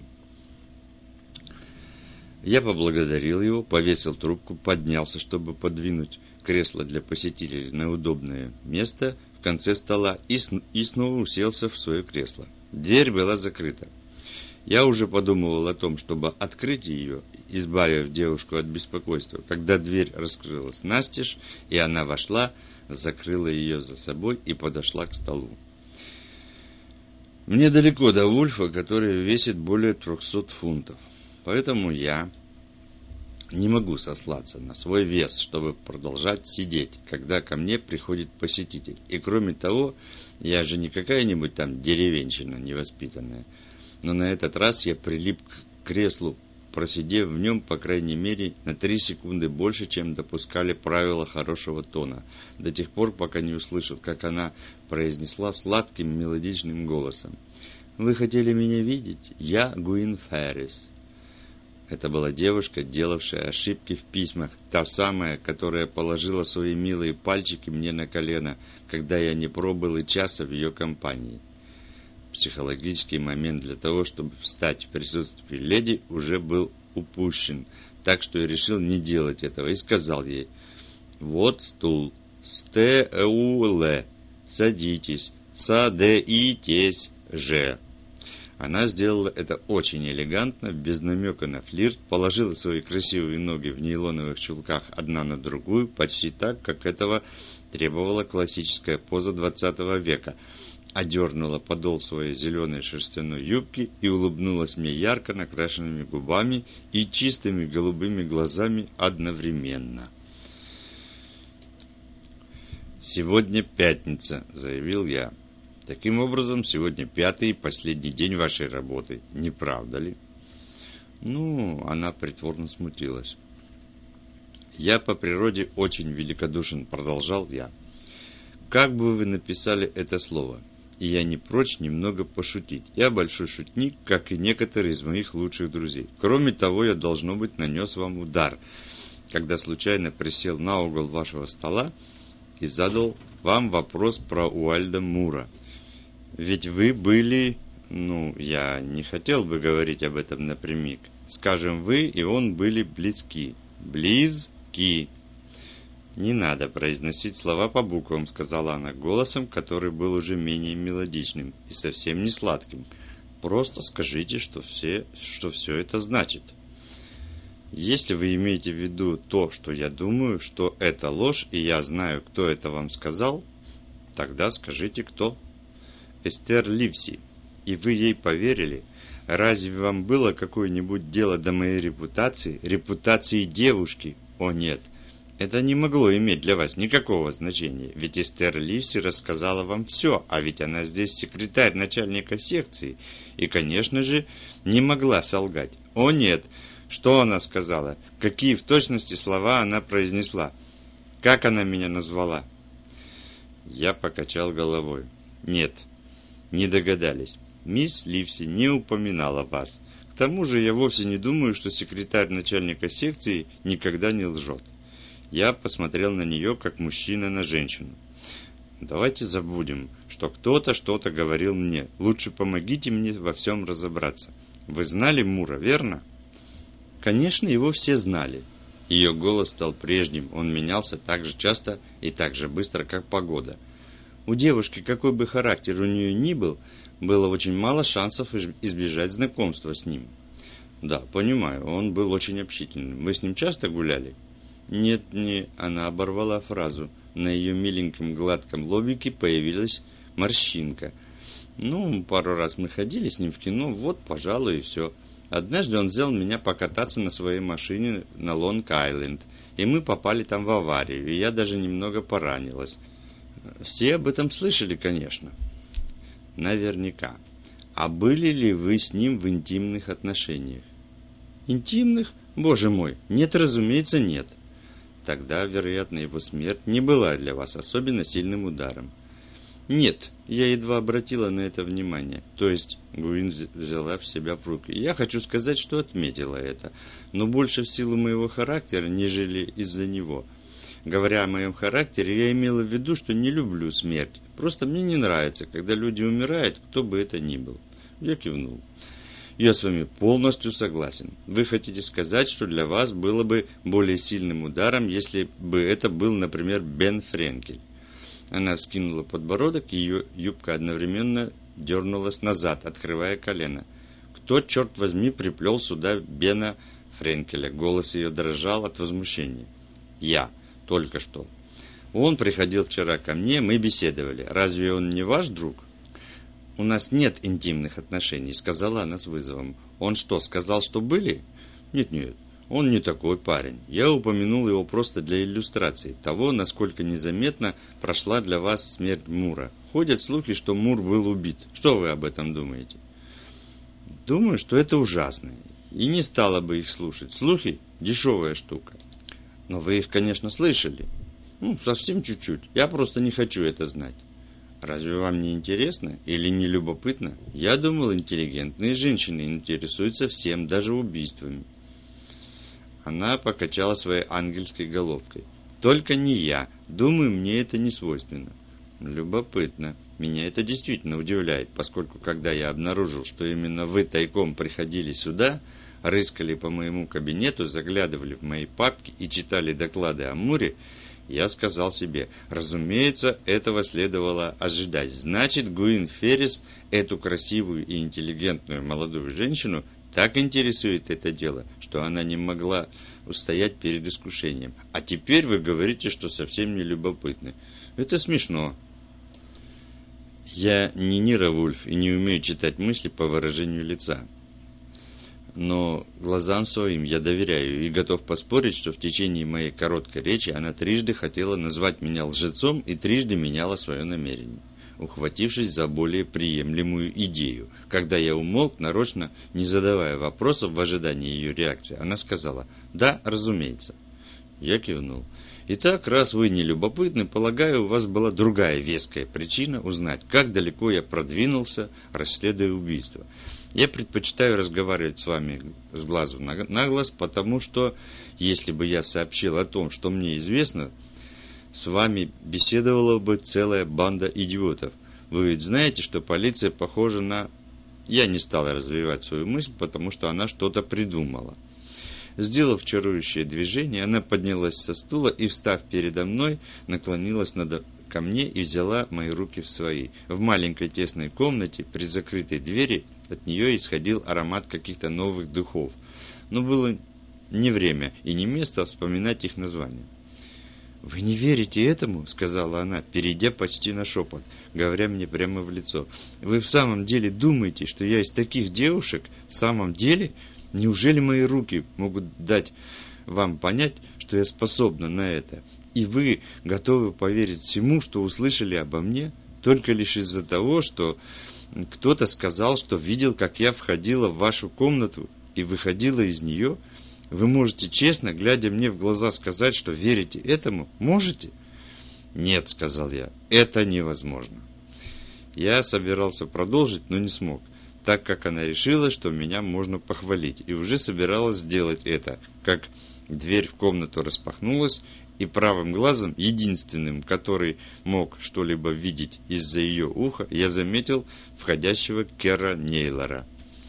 Я поблагодарил его, повесил трубку, поднялся, чтобы подвинуть кресло для посетителей на удобное место в конце стола и, с- и снова уселся в свое кресло. Дверь была закрыта. Я уже подумывал о том, чтобы открыть ее, избавив девушку от беспокойства, когда дверь раскрылась настежь, и она вошла, закрыла ее за собой и подошла к столу. Мне далеко до Вульфа, который весит более трехсот фунтов, поэтому я не могу сослаться на свой вес, чтобы продолжать сидеть, когда ко мне приходит посетитель. И кроме того, я же не какая-нибудь там деревенщина невоспитанная, но на этот раз я прилип к креслу, просидев в нем, по крайней мере, на три секунды больше, чем допускали правила хорошего тона, до тех пор, пока не услышал, как она произнесла сладким мелодичным голосом: «Вы хотели меня видеть? Я Гуин Феррис». Это была девушка, делавшая ошибки в письмах, та самая, которая положила свои милые пальчики мне на колено, когда я не пробыл и часа в ее компании. Психологический момент для того, чтобы встать в присутствии леди, уже был упущен, так что я решил не делать этого и сказал ей: «Вот стул, стеуле, садитесь, садеитесь же». Она сделала это очень элегантно, без намека на флирт, положила свои красивые ноги в нейлоновых чулках одна на другую, почти так, как этого требовала классическая поза двадцатого века, одернула подол своей зеленой шерстяной юбки и улыбнулась мне ярко накрашенными губами и чистыми голубыми глазами одновременно. «Сегодня пятница», — заявил я. «Таким образом, сегодня пятый и последний день вашей работы, не правда ли?» Ну, она притворно смутилась. «Я по природе очень великодушен», — продолжал я. «Как бы вы написали это слово? И я не прочь немного пошутить. Я большой шутник, как и некоторые из моих лучших друзей. Кроме того, я, должно быть, нанес вам удар, когда случайно присел на угол вашего стола и задал вам вопрос про Уайльда Мура. Ведь вы были, ну, я не хотел бы говорить об этом напрямик. Скажем, вы и он были близки. Близки. «Не надо произносить слова по буквам», — сказала она голосом, который был уже менее мелодичным и совсем не сладким. «Просто скажите, что все, что все это значит. Если вы имеете в виду то, что я думаю, что это ложь, и я знаю, кто это вам сказал, тогда скажите, кто». «Эстер Ливси. И вы ей поверили? Разве вам было какое-нибудь дело до моей репутации, репутации девушки? О нет, это не могло иметь для вас никакого значения, ведь Эстер Ливси рассказала вам все, а ведь она здесь секретарь начальника секции, и, конечно же, не могла солгать. О нет, что она сказала? Какие в точности слова она произнесла? Как она меня назвала?» Я покачал головой. «Нет, не догадались. Мисс Ливси не упоминала вас. К тому же я вовсе не думаю, что секретарь начальника секции никогда не лжет». Я посмотрел на нее, как мужчина на женщину. «Давайте забудем, что кто-то что-то говорил мне. Лучше помогите мне во всем разобраться. Вы знали Мура, верно?» «Конечно, его все знали». Ее голос стал прежним, он менялся так же часто и так же быстро, как погода. У девушки, какой бы характер у нее ни был, было очень мало шансов избежать знакомства с ним. «Да, понимаю, он был очень общительным. Вы с ним часто гуляли?» «Нет, не...» Она оборвала фразу. На ее миленьком гладком лобике появилась морщинка. «Ну, пару раз мы ходили с ним в кино, вот, пожалуй, и все. Однажды он взял меня покататься на своей машине на Лонг-Айленд, и мы попали там в аварию, и я даже немного поранилась. Все об этом слышали, конечно». «Наверняка. А были ли вы с ним в интимных отношениях?» «Интимных? Боже мой, нет, разумеется, нет». «Тогда, вероятно, его смерть не была для вас особенно сильным ударом». «Нет, я едва обратила на это внимание. То есть, Гуин взяла в себя в руки. Я хочу сказать, что отметила это, но больше в силу моего характера, нежели из-за него. Говоря о моем характере, я имела в виду, что не люблю смерть. Просто мне не нравится, когда люди умирают, кто бы это ни был». Я кивнул. «Я с вами полностью согласен. Вы хотите сказать, что для вас было бы более сильным ударом, если бы это был, например, Бен Френкель?» Она вскинула подбородок, и ее юбка одновременно дернулась назад, открывая колено. «Кто, черт возьми, приплел сюда Бена Френкеля?» Голос ее дрожал от возмущения. «Я. Только что. Он приходил вчера ко мне, мы беседовали. Разве он не ваш друг?» «У нас нет интимных отношений», — сказала она с вызовом. «Он что, сказал, что были?» «Нет-нет, он не такой парень. Я упомянул его просто для иллюстрации того, насколько незаметно прошла для вас смерть Мура. Ходят слухи, что Мур был убит. Что вы об этом думаете?» «Думаю, что это ужасно. И не стала бы их слушать. Слухи – дешевая штука». «Но вы их, конечно, слышали». «Ну, совсем чуть-чуть. Я просто не хочу это знать». «Разве вам не интересно или не любопытно? Я думал, интеллигентные женщины интересуются всем, даже убийствами». Она покачала своей ангельской головкой. «Только не я. Думаю, мне это не свойственно». «Любопытно. Меня это действительно удивляет, поскольку когда я обнаружил, что именно вы тайком приходили сюда, рыскали по моему кабинету, заглядывали в мои папки и читали доклады о Муре, я сказал себе, разумеется, этого следовало ожидать. Значит, Гуин Феррис, эту красивую и интеллигентную молодую женщину, так интересует это дело, что она не могла устоять перед искушением. А теперь вы говорите, что совсем не любопытны. Это смешно». Я не Нира Вульф и не умею читать мысли по выражению лица. Но глазам своим я доверяю и готов поспорить, что в течение моей короткой речи она трижды хотела назвать меня лжецом и трижды меняла свое намерение, ухватившись за более приемлемую идею. Когда я умолк, нарочно не задавая вопросов в ожидании ее реакции, она сказала: «Да, разумеется». Я кивнул. «Итак, раз вы не любопытны, полагаю, у вас была другая веская причина узнать, как далеко я продвинулся, расследуя убийство. Я предпочитаю разговаривать с вами с глазу на глаз, потому что, если бы я сообщил о том, что мне известно, с вами беседовала бы целая банда идиотов. Вы ведь знаете, что полиция похожа на...» Я не стал развивать свою мысль, потому что она что-то придумала. Сделав чарующее движение, она поднялась со стула и, встав передо мной, наклонилась над... ко мне и взяла мои руки в свои. В маленькой тесной комнате при закрытой двери от нее исходил аромат каких-то новых духов. Но было не время и не место вспоминать их название. «Вы не верите этому?» — сказала она, перейдя почти на шепот, говоря мне прямо в лицо. «Вы в самом деле думаете, что я из таких девушек? В самом деле? Неужели мои руки могут дать вам понять, что я способна на это? И вы готовы поверить всему, что услышали обо мне, только лишь из-за того, что кто-то сказал, что видел, как я входила в вашу комнату и выходила из нее? Вы можете честно, глядя мне в глаза, сказать, что верите этому? Можете?» «Нет», — сказал я, — «это невозможно». Я собирался продолжить, но не смог, так как она решила, что меня можно похвалить, и уже собиралась сделать это, как дверь в комнату распахнулась, и правым глазом, единственным, который мог что-либо видеть из-за ее уха, я заметил входящего Кера Нейлора.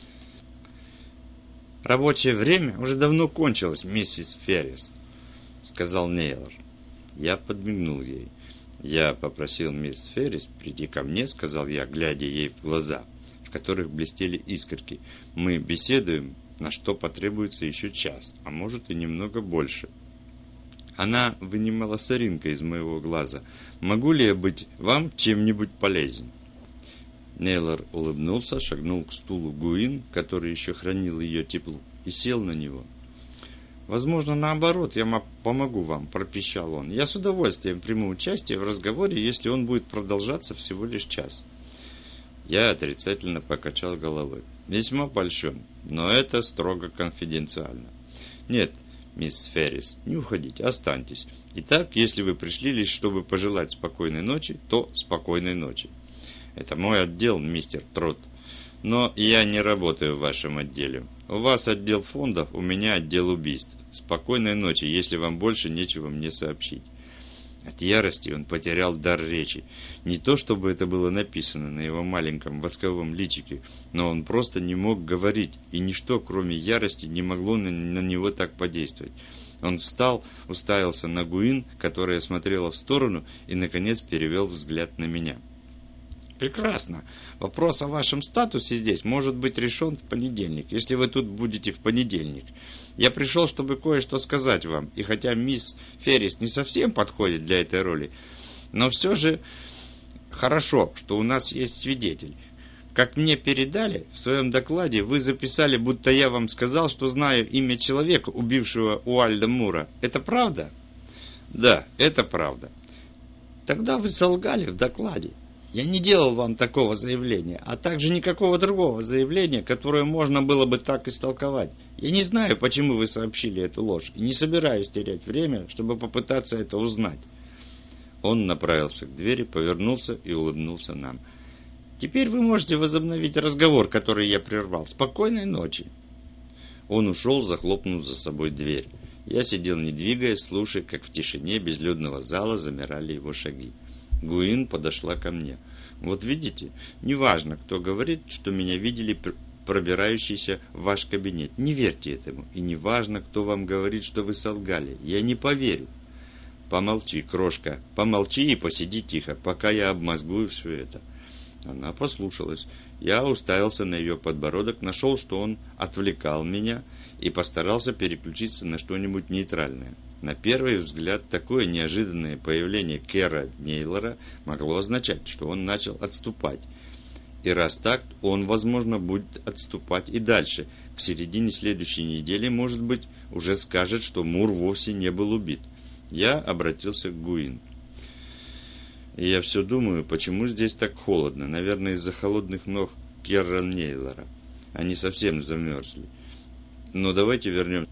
«Рабочее время уже давно кончилось, миссис Феррис», — сказал Нейлор. Я подмигнул ей. «Я попросил мисс Феррис прийти ко мне», — сказал я, глядя ей в глаза, в которых блестели искорки. «Мы беседуем, на что потребуется еще час, а может и немного больше». Она вынимала соринку из моего глаза. «Могу ли я быть вам чем-нибудь полезен?» Нейлор улыбнулся, шагнул к стулу Гуин, который еще хранил ее тепло, и сел на него. «Возможно, наоборот, я помогу вам», – пропищал он. «Я с удовольствием приму участие в разговоре, если он будет продолжаться всего лишь час». Я отрицательно покачал головой. «Весьма польщен, но это строго конфиденциально». «Нет, мисс Феррис, не уходите, останьтесь. Итак, если вы пришли лишь чтобы пожелать спокойной ночи, то спокойной ночи. Это мой отдел, мистер Трот. Но я не работаю в вашем отделе. У вас отдел фондов, у меня отдел убийств. Спокойной ночи, если вам больше нечего мне сообщить». От ярости он потерял дар речи. Не то, чтобы это было написано на его маленьком восковом личике, но он просто не мог говорить, и ничто, кроме ярости, не могло на, на него так подействовать. Он встал, уставился на Гуин, которая смотрела в сторону, и, наконец, перевел взгляд на меня. «Прекрасно. Вопрос о вашем статусе здесь может быть решен в понедельник, если вы тут будете в понедельник. Я пришел, чтобы кое-что сказать вам, и хотя мисс Феррис не совсем подходит для этой роли, но все же хорошо, что у нас есть свидетель. Как мне передали, в своем докладе вы записали, будто я вам сказал, что знаю имя человека, убившего Уальда Мура. Это правда?» «Да, это правда». «Тогда вы солгали в докладе. Я не делал вам такого заявления, а также никакого другого заявления, которое можно было бы так истолковать. Я не знаю, почему вы сообщили эту ложь, и не собираюсь терять время, чтобы попытаться это узнать». Он направился к двери, повернулся и улыбнулся нам. «Теперь вы можете возобновить разговор, который я прервал. Спокойной ночи». Он ушел, захлопнув за собой дверь. Я сидел, не двигаясь, слушая, как в тишине безлюдного зала замирали его шаги. Гуин подошла ко мне. «Вот видите, неважно, кто говорит, что меня видели пробирающийся в ваш кабинет. Не верьте этому. И неважно, кто вам говорит, что вы солгали. Я не поверю». «Помолчи, крошка, помолчи и посиди тихо, пока я обмозгую все это». Она послушалась. Я уставился на ее подбородок, нашел, что он отвлекал меня, и постарался переключиться на что-нибудь нейтральное. На первый взгляд, такое неожиданное появление Кера Нейлора могло означать, что он начал отступать. И раз так, он, возможно, будет отступать и дальше. К середине следующей недели, может быть, уже скажет, что Мур вовсе не был убит. Я обратился к Гуин. И я все думаю, почему здесь так холодно. Наверное, из-за холодных ног Кера Нейлора. Они совсем замерзли. Но давайте вернемся.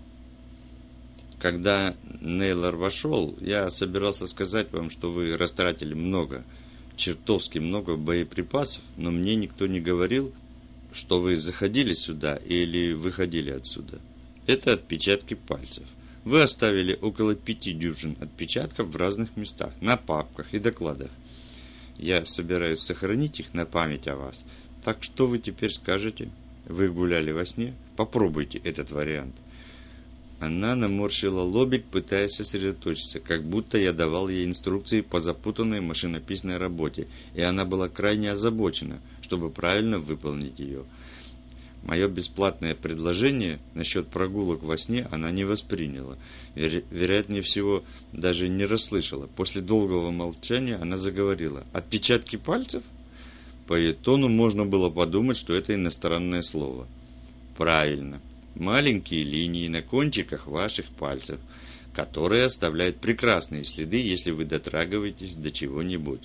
Когда Нейлор вошел, я собирался сказать вам, что вы растратили много, чертовски много боеприпасов, но мне никто не говорил, что вы заходили сюда или выходили отсюда. Это отпечатки пальцев. Вы оставили около пяти дюжин отпечатков в разных местах, на папках и докладах. Я собираюсь сохранить их на память о вас. Так что вы теперь скажете? Вы гуляли во сне? Попробуйте этот вариант. Она наморщила лобик, пытаясь сосредоточиться, как будто я давал ей инструкции по запутанной машинописной работе, и она была крайне озабочена, чтобы правильно выполнить ее. Мое бесплатное предложение насчет прогулок во сне она не восприняла. Веро- вероятнее всего, даже не расслышала. После долгого молчания она заговорила. «Отпечатки пальцев?» По ее тону можно было подумать, что это иностранное слово. «Правильно. Маленькие линии на кончиках ваших пальцев, которые оставляют прекрасные следы, если вы дотрагиваетесь до чего-нибудь».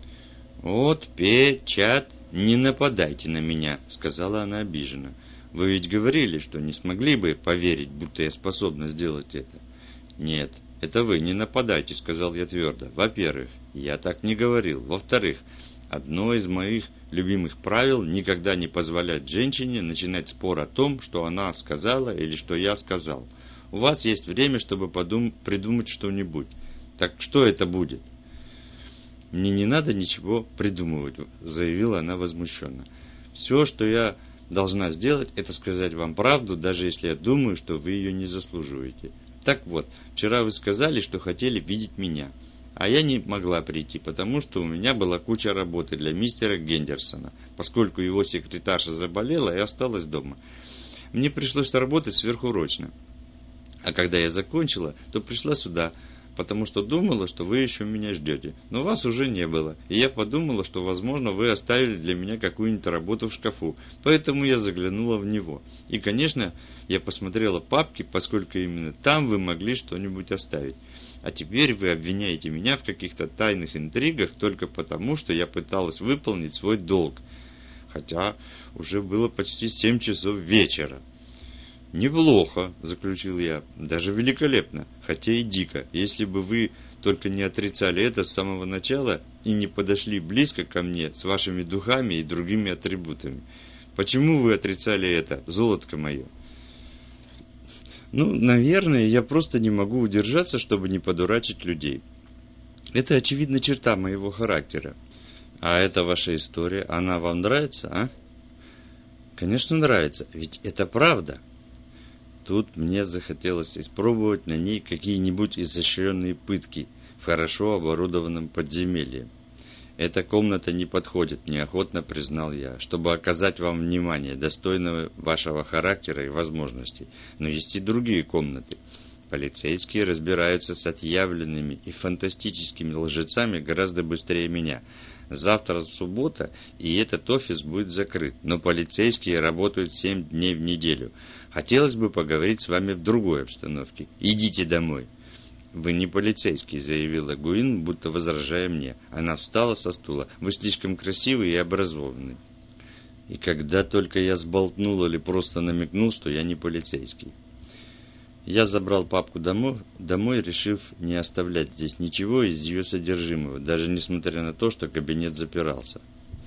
«Отпечат, не нападайте на меня», — сказала она обиженно. «Вы ведь говорили, что не смогли бы поверить, будто я способна сделать это». «Нет, это вы не нападайте», — сказал я твердо. «Во-первых, я так не говорил. Во-вторых, одно из моих любимых правил — никогда не позволять женщине начинать спор о том, что она сказала или что я сказал. У вас есть время, чтобы подум- придумать что-нибудь. Так что это будет?» «Мне не надо ничего придумывать», — заявила она возмущенно. «Все, что я должна сделать, это сказать вам правду, даже если я думаю, что вы ее не заслуживаете. Так вот, вчера вы сказали, что хотели видеть меня, а я не могла прийти, потому что у меня была куча работы для мистера Гендерсона, поскольку его секретарша заболела и осталась дома. Мне пришлось работать сверхурочно. А когда я закончила, то пришла сюда, потому что думала, что вы еще меня ждете. Но вас уже не было, и я подумала, что, возможно, вы оставили для меня какую-нибудь работу в шкафу, поэтому я заглянула в него. И, конечно, я посмотрела папки, поскольку именно там вы могли что-нибудь оставить. А теперь вы обвиняете меня в каких-то тайных интригах только потому, что я пыталась выполнить свой долг, хотя уже было почти семь часов вечера». «Неплохо», – заключил я, – «даже великолепно, хотя и дико, если бы вы только не отрицали это с самого начала и не подошли близко ко мне с вашими духами и другими атрибутами. Почему вы отрицали это, золотко мое?» «Ну, наверное, я просто не могу удержаться, чтобы не подурачить людей. Это, очевидно, черта моего характера. А это ваша история, она вам нравится, а?» «Конечно, нравится, ведь это правда». Тут мне захотелось испробовать на ней какие-нибудь изощренные пытки в хорошо оборудованном подземелье. «Эта комната не подходит», – неохотно признал я, «чтобы оказать вам внимание, достойного вашего характера и возможностей. Но есть и другие комнаты. Полицейские разбираются с отъявленными и фантастическими лжецами гораздо быстрее меня. Завтра суббота, и этот офис будет закрыт, но полицейские работают семь дней в неделю. Хотелось бы поговорить с вами в другой обстановке. Идите домой». «Вы не полицейский», — заявила Гуин, будто возражая мне. Она встала со стула. «Вы слишком красивый и образованный». И когда только я сболтнул или просто намекнул, что я не полицейский. Я забрал папку домой, домой, решив не оставлять здесь ничего из ее содержимого, даже несмотря на то, что кабинет запирался.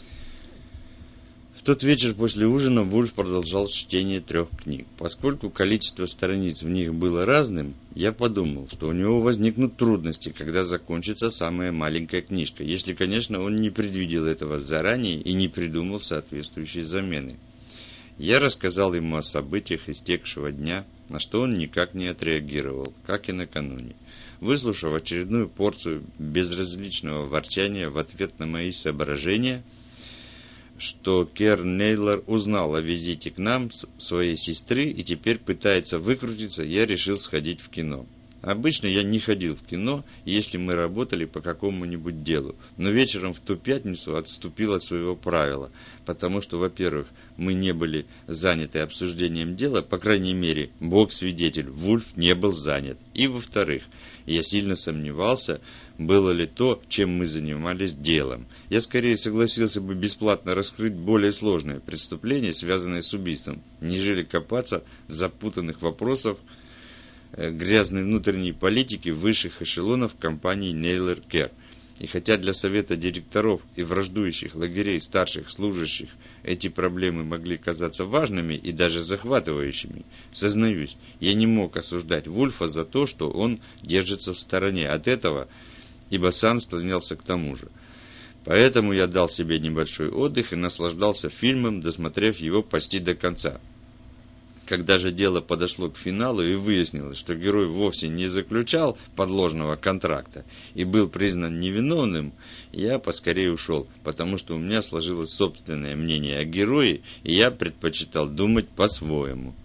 В тот вечер после ужина Вульф продолжал чтение трех книг. Поскольку количество страниц в них было разным, я подумал, что у него возникнут трудности, когда закончится самая маленькая книжка, если, конечно, он не предвидел этого заранее и не придумал соответствующей замены. Я рассказал ему о событиях истекшего дня, на что он никак не отреагировал, как и накануне. Выслушав очередную порцию безразличного ворчания в ответ на мои соображения, что Кер Нейлор узнал о визите к нам своей сестры и теперь пытается выкрутиться, я решил сходить в кино. Обычно я не ходил в кино, если мы работали по какому-нибудь делу, но вечером в ту пятницу отступил от своего правила, потому что, во-первых, мы не были заняты обсуждением дела, по крайней мере, Бог-свидетель, Вульф не был занят, и, во-вторых, я сильно сомневался, было ли то, чем мы занимались, делом. Я скорее согласился бы бесплатно раскрыть более сложное преступление, связанное с убийством, нежели копаться в запутанных вопросах грязной внутренней политики высших эшелонов компании Нейлор Кер. И хотя для совета директоров и враждующих лагерей старших служащих эти проблемы могли казаться важными и даже захватывающими, сознаюсь, я не мог осуждать Вульфа за то, что он держится в стороне от этого, ибо сам склонялся к тому же. Поэтому я дал себе небольшой отдых и наслаждался фильмом, досмотрев его почти до конца. Когда же дело подошло к финалу и выяснилось, что герой вовсе не заключал подложного контракта и был признан невиновным, я поскорее ушел, потому что у меня сложилось собственное мнение о герое, и я предпочитал думать по-своему.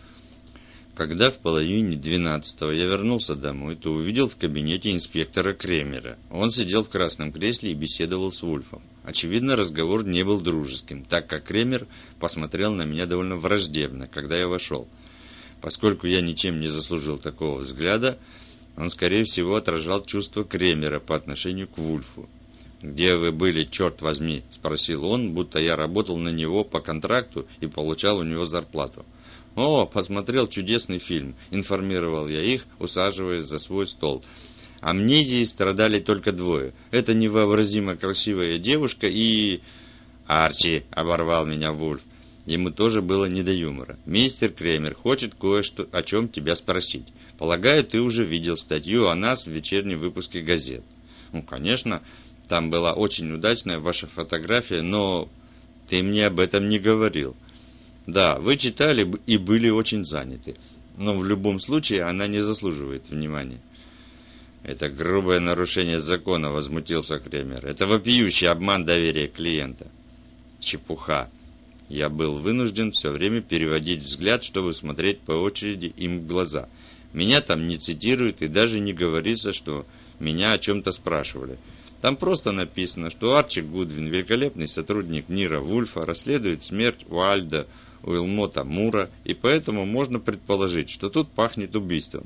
Когда в половине двенадцатого я вернулся домой, то увидел в кабинете инспектора Кремера. Он сидел в красном кресле и беседовал с Вульфом. Очевидно, разговор не был дружеским, так как Кремер посмотрел на меня довольно враждебно, когда я вошел. Поскольку я ничем не заслужил такого взгляда, он, скорее всего, отражал чувства Кремера по отношению к Вульфу. «Где вы были, черт возьми?» – спросил он, будто я работал на него по контракту и получал у него зарплату. «О, посмотрел чудесный фильм», – информировал я их, усаживаясь за свой стол. Амнезией страдали только двое. Это невообразимо красивая девушка и... «Арчи!» – оборвал меня Вульф. Ему тоже было не до юмора. «Мистер Кремер хочет кое-что о чем тебя спросить. Полагаю, ты уже видел статью о нас в вечернем выпуске газет». «Ну, конечно, там была очень удачная ваша фотография, но ты мне об этом не говорил». «Да, вы читали и были очень заняты, но в любом случае она не заслуживает внимания». «Это грубое нарушение закона», — возмутился Кремер. «Это вопиющий обман доверия клиента». «Чепуха». Я был вынужден все время переводить взгляд, чтобы смотреть по очереди им в глаза. Меня там не цитируют и даже не говорится, что меня о чем-то спрашивали. Там просто написано, что Арчи Гудвин, великолепный сотрудник Нира Вульфа, расследует смерть Уальда Уилмота Мура, и поэтому можно предположить, что тут пахнет убийством.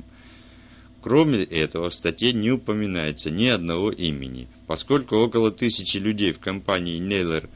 Кроме этого, в статье не упоминается ни одного имени. Поскольку около тысячи людей в компании Нейлер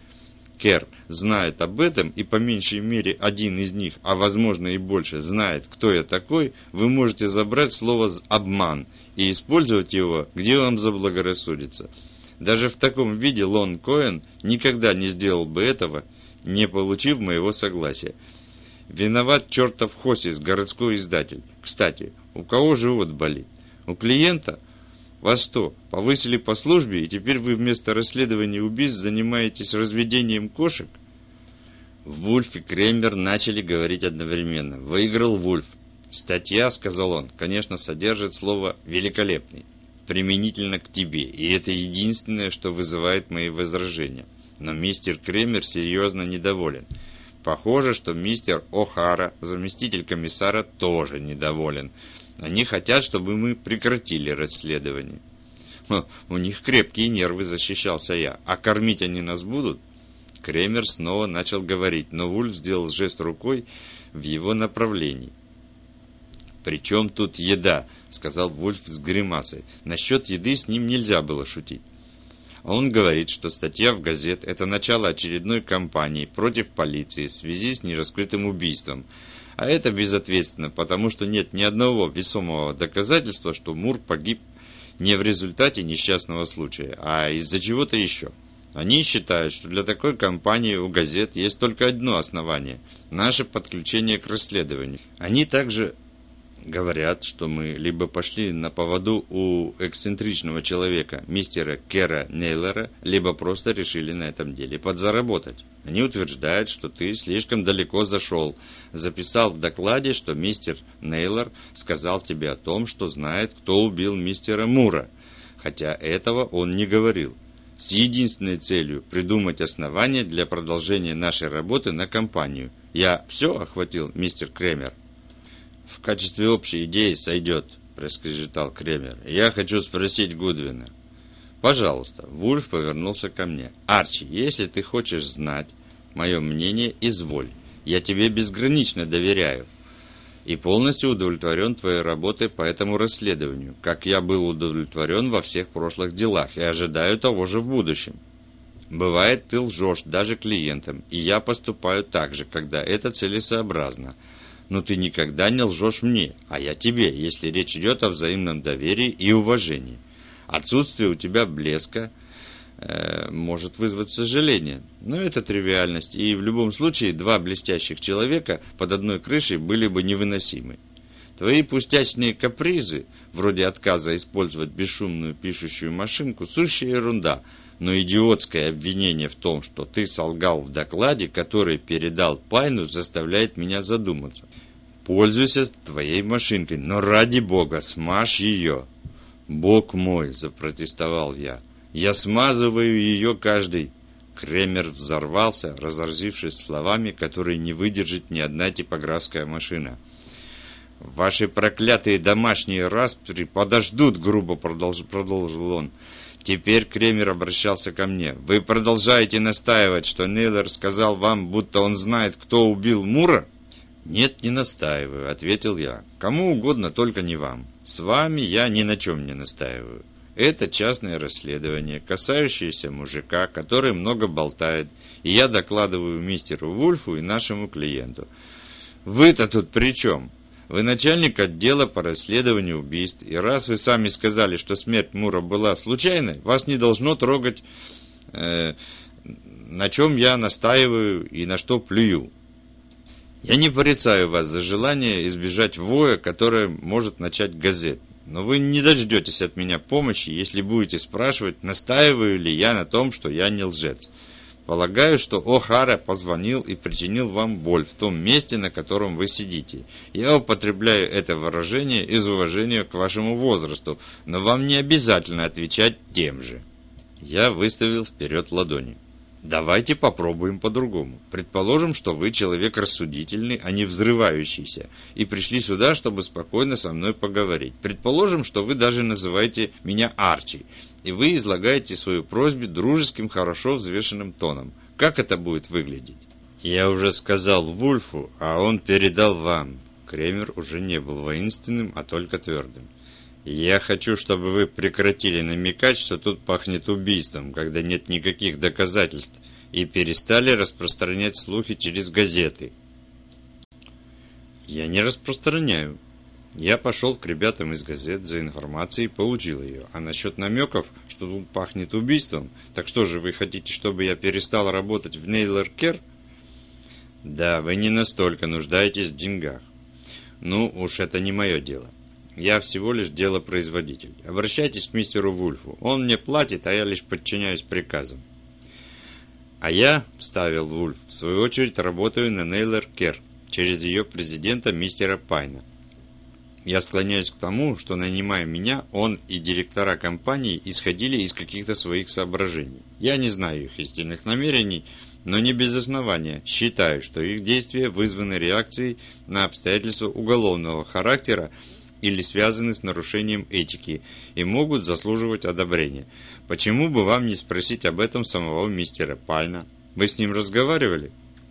Кер знают об этом, и по меньшей мере один из них, а возможно и больше, знает, кто я такой, вы можете забрать слово «обман» и использовать его, где вам заблагорассудится. Даже в таком виде Лон Коэн никогда не сделал бы этого, не получив моего согласия. Виноват чертов Хосис, городской издатель. Кстати, у кого живот болит? У клиента? Вас что, повысили по службе, и теперь вы вместо расследования убийств занимаетесь разведением кошек? Вульф и Кремер начали говорить одновременно. Выиграл Вульф. Статья, сказал он, конечно, содержит слово «великолепный», применительно к тебе, и это единственное, что вызывает мои возражения. Но мистер Кремер серьезно недоволен. Похоже, что мистер О'Хара, заместитель комиссара, тоже недоволен. Они хотят, чтобы мы прекратили расследование. Ха, у них крепкие нервы, защищался я. А кормить они нас будут? Кремер снова начал говорить, но Вульф сделал жест рукой в его направлении. «Причем тут еда?» — сказал Вульф с гримасой. Насчет еды с ним нельзя было шутить. Он говорит, что статья в газет – это начало очередной кампании против полиции в связи с нераскрытым убийством. А это безответственно, потому что нет ни одного весомого доказательства, что Мур погиб не в результате несчастного случая, а из-за чего-то еще. Они считают, что для такой кампании у газет есть только одно основание – наше подключение к расследованию. Они также говорят, что мы либо пошли на поводу у эксцентричного человека, мистера Кера Нейлера, либо просто решили на этом деле подзаработать. Они утверждают, что ты слишком далеко зашел, записал в докладе, что мистер Нейлер сказал тебе о том, что знает, кто убил мистера Мура, хотя этого он не говорил, с единственной целью придумать основания для продолжения нашей работы на компанию. Я все охватил, мистер Кремер? «В качестве общей идеи сойдет», – проскрежетал Кремер. «Я хочу спросить Гудвина». «Пожалуйста». Вульф повернулся ко мне. «Арчи, если ты хочешь знать мое мнение, изволь. Я тебе безгранично доверяю и полностью удовлетворен твоей работой по этому расследованию, как я был удовлетворен во всех прошлых делах и ожидаю того же в будущем. Бывает, ты лжешь даже клиентам, и я поступаю так же, когда это целесообразно. Но ты никогда не лжешь мне, а я тебе, если речь идет о взаимном доверии и уважении. Отсутствие у тебя блеска э, может вызвать сожаление, но это тривиальность, и в любом случае два блестящих человека под одной крышей были бы невыносимы. Твои пустячные капризы, вроде отказа использовать бесшумную пишущую машинку, сущая ерунда, но идиотское обвинение в том, что ты солгал в докладе, который передал Пайну, заставляет меня задуматься. Пользуйся твоей машинкой, но ради бога, смажь ее. Бог мой, запротестовал я, я смазываю ее каждый. Кремер взорвался, разразившись словами, которые не выдержит ни одна типографская машина. «Ваши проклятые домашние распри подождут», — грубо продолжил, продолжил он. Теперь Кремер обращался ко мне. «Вы продолжаете настаивать, что Нейлор сказал вам, будто он знает, кто убил Мура?» «Нет, не настаиваю», — ответил я. «Кому угодно, только не вам. С вами я ни на чем не настаиваю. Это частное расследование, касающееся мужика, который много болтает, и я докладываю мистеру Вульфу и нашему клиенту. Вы-то тут при чем? Вы начальник отдела по расследованию убийств, и раз вы сами сказали, что смерть Мура была случайной, вас не должно трогать, э, на чем я настаиваю и на что плюю. Я не порицаю вас за желание избежать воя, которое может начать газет. Но вы не дождетесь от меня помощи, если будете спрашивать, настаиваю ли я на том, что я не лжец. Полагаю, что О'Хара позвонил и причинил вам боль в том месте, на котором вы сидите. Я употребляю это выражение из уважения к вашему возрасту, но вам не обязательно отвечать тем же. Я выставил вперед ладони. Давайте попробуем по-другому. Предположим, что вы человек рассудительный, а не взрывающийся, и пришли сюда, чтобы спокойно со мной поговорить. Предположим, что вы даже называете меня Арчи, и вы излагаете свою просьбу дружеским, хорошо взвешенным тоном. Как это будет выглядеть? Я уже сказал Вульфу, а он передал вам. Кремер уже не был воинственным, а только твердым. Я хочу, чтобы вы прекратили намекать, что тут пахнет убийством, когда нет никаких доказательств, и перестали распространять слухи через газеты. Я не распространяю. Я пошел к ребятам из газет за информацией и получил ее. А насчет намеков, что тут пахнет убийством, так что же вы хотите, чтобы я перестал работать в Нейлор Кер? Да, вы не настолько нуждаетесь в деньгах. Ну, уж это не мое дело. Я всего лишь делопроизводитель. Обращайтесь к мистеру Вульфу. Он мне платит, а я лишь подчиняюсь приказам. А я, вставил Вульф, в свою очередь работаю на Нейлор Кер через ее президента мистера Пайна. Я склоняюсь к тому, что, нанимая меня, он и директора компании исходили из каких-то своих соображений. Я не знаю их истинных намерений, но не без основания считаю, что их действия вызваны реакцией на обстоятельства уголовного характера или связаны с нарушением этики и могут заслуживать одобрения. Почему бы вам не спросить об этом самого мистера Пайна? Вы с ним разговаривали?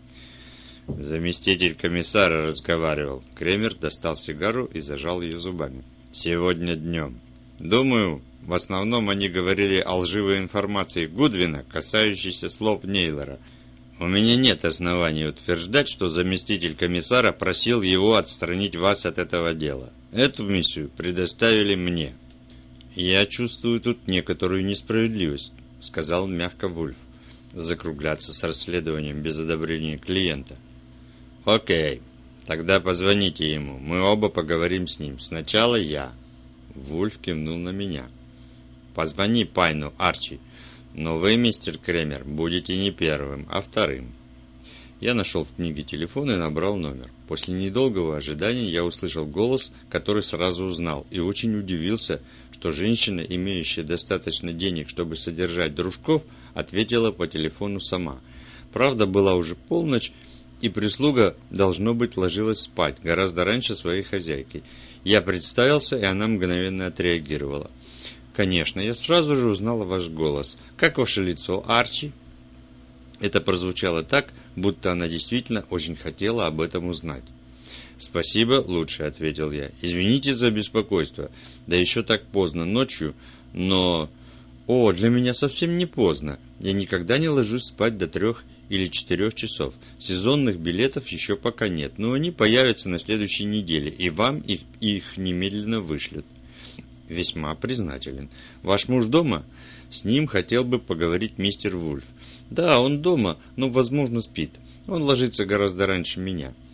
Заместитель комиссара разговаривал. Кремер достал сигару и зажал ее зубами. Сегодня днем. Думаю, в основном они говорили о лживой информации Гудвина, касающейся слов Нейлора. У меня нет оснований утверждать, что заместитель комиссара просил его отстранить вас от этого дела. Эту миссию предоставили мне. Я чувствую тут некоторую несправедливость, сказал мягко Вульф. Закругляться с расследованием без одобрения клиента. Окей, тогда позвоните ему, мы оба поговорим с ним. Сначала я. Вульф кивнул на меня. Позвони Пайну, Арчи. Но вы, мистер Кремер, будете не первым, а вторым. Я нашел в книге телефон и набрал номер. После недолгого ожидания я услышал голос, который сразу узнал, и очень удивился, что женщина, имеющая достаточно денег, чтобы содержать дружков, ответила по телефону сама. Правда, была уже полночь, и прислуга, должно быть, ложилась спать гораздо раньше своей хозяйки. Я представился, и она мгновенно отреагировала. «Конечно, я сразу же узнала ваш голос. Как ваше лицо, Арчи?» Это прозвучало так, будто она действительно очень хотела об этом узнать. «Спасибо, лучше», — ответил я. «Извините за беспокойство. Да еще так поздно ночью, но...» «О, для меня совсем не поздно. Я никогда не ложусь спать до трех или четырех часов. Сезонных билетов еще пока нет, но они появятся на следующей неделе, и вам их, их немедленно вышлют». «Весьма признателен. Ваш муж дома?» «С ним хотел бы поговорить мистер Вульф». «Да, он дома, но, возможно, спит. Он ложится гораздо раньше меня».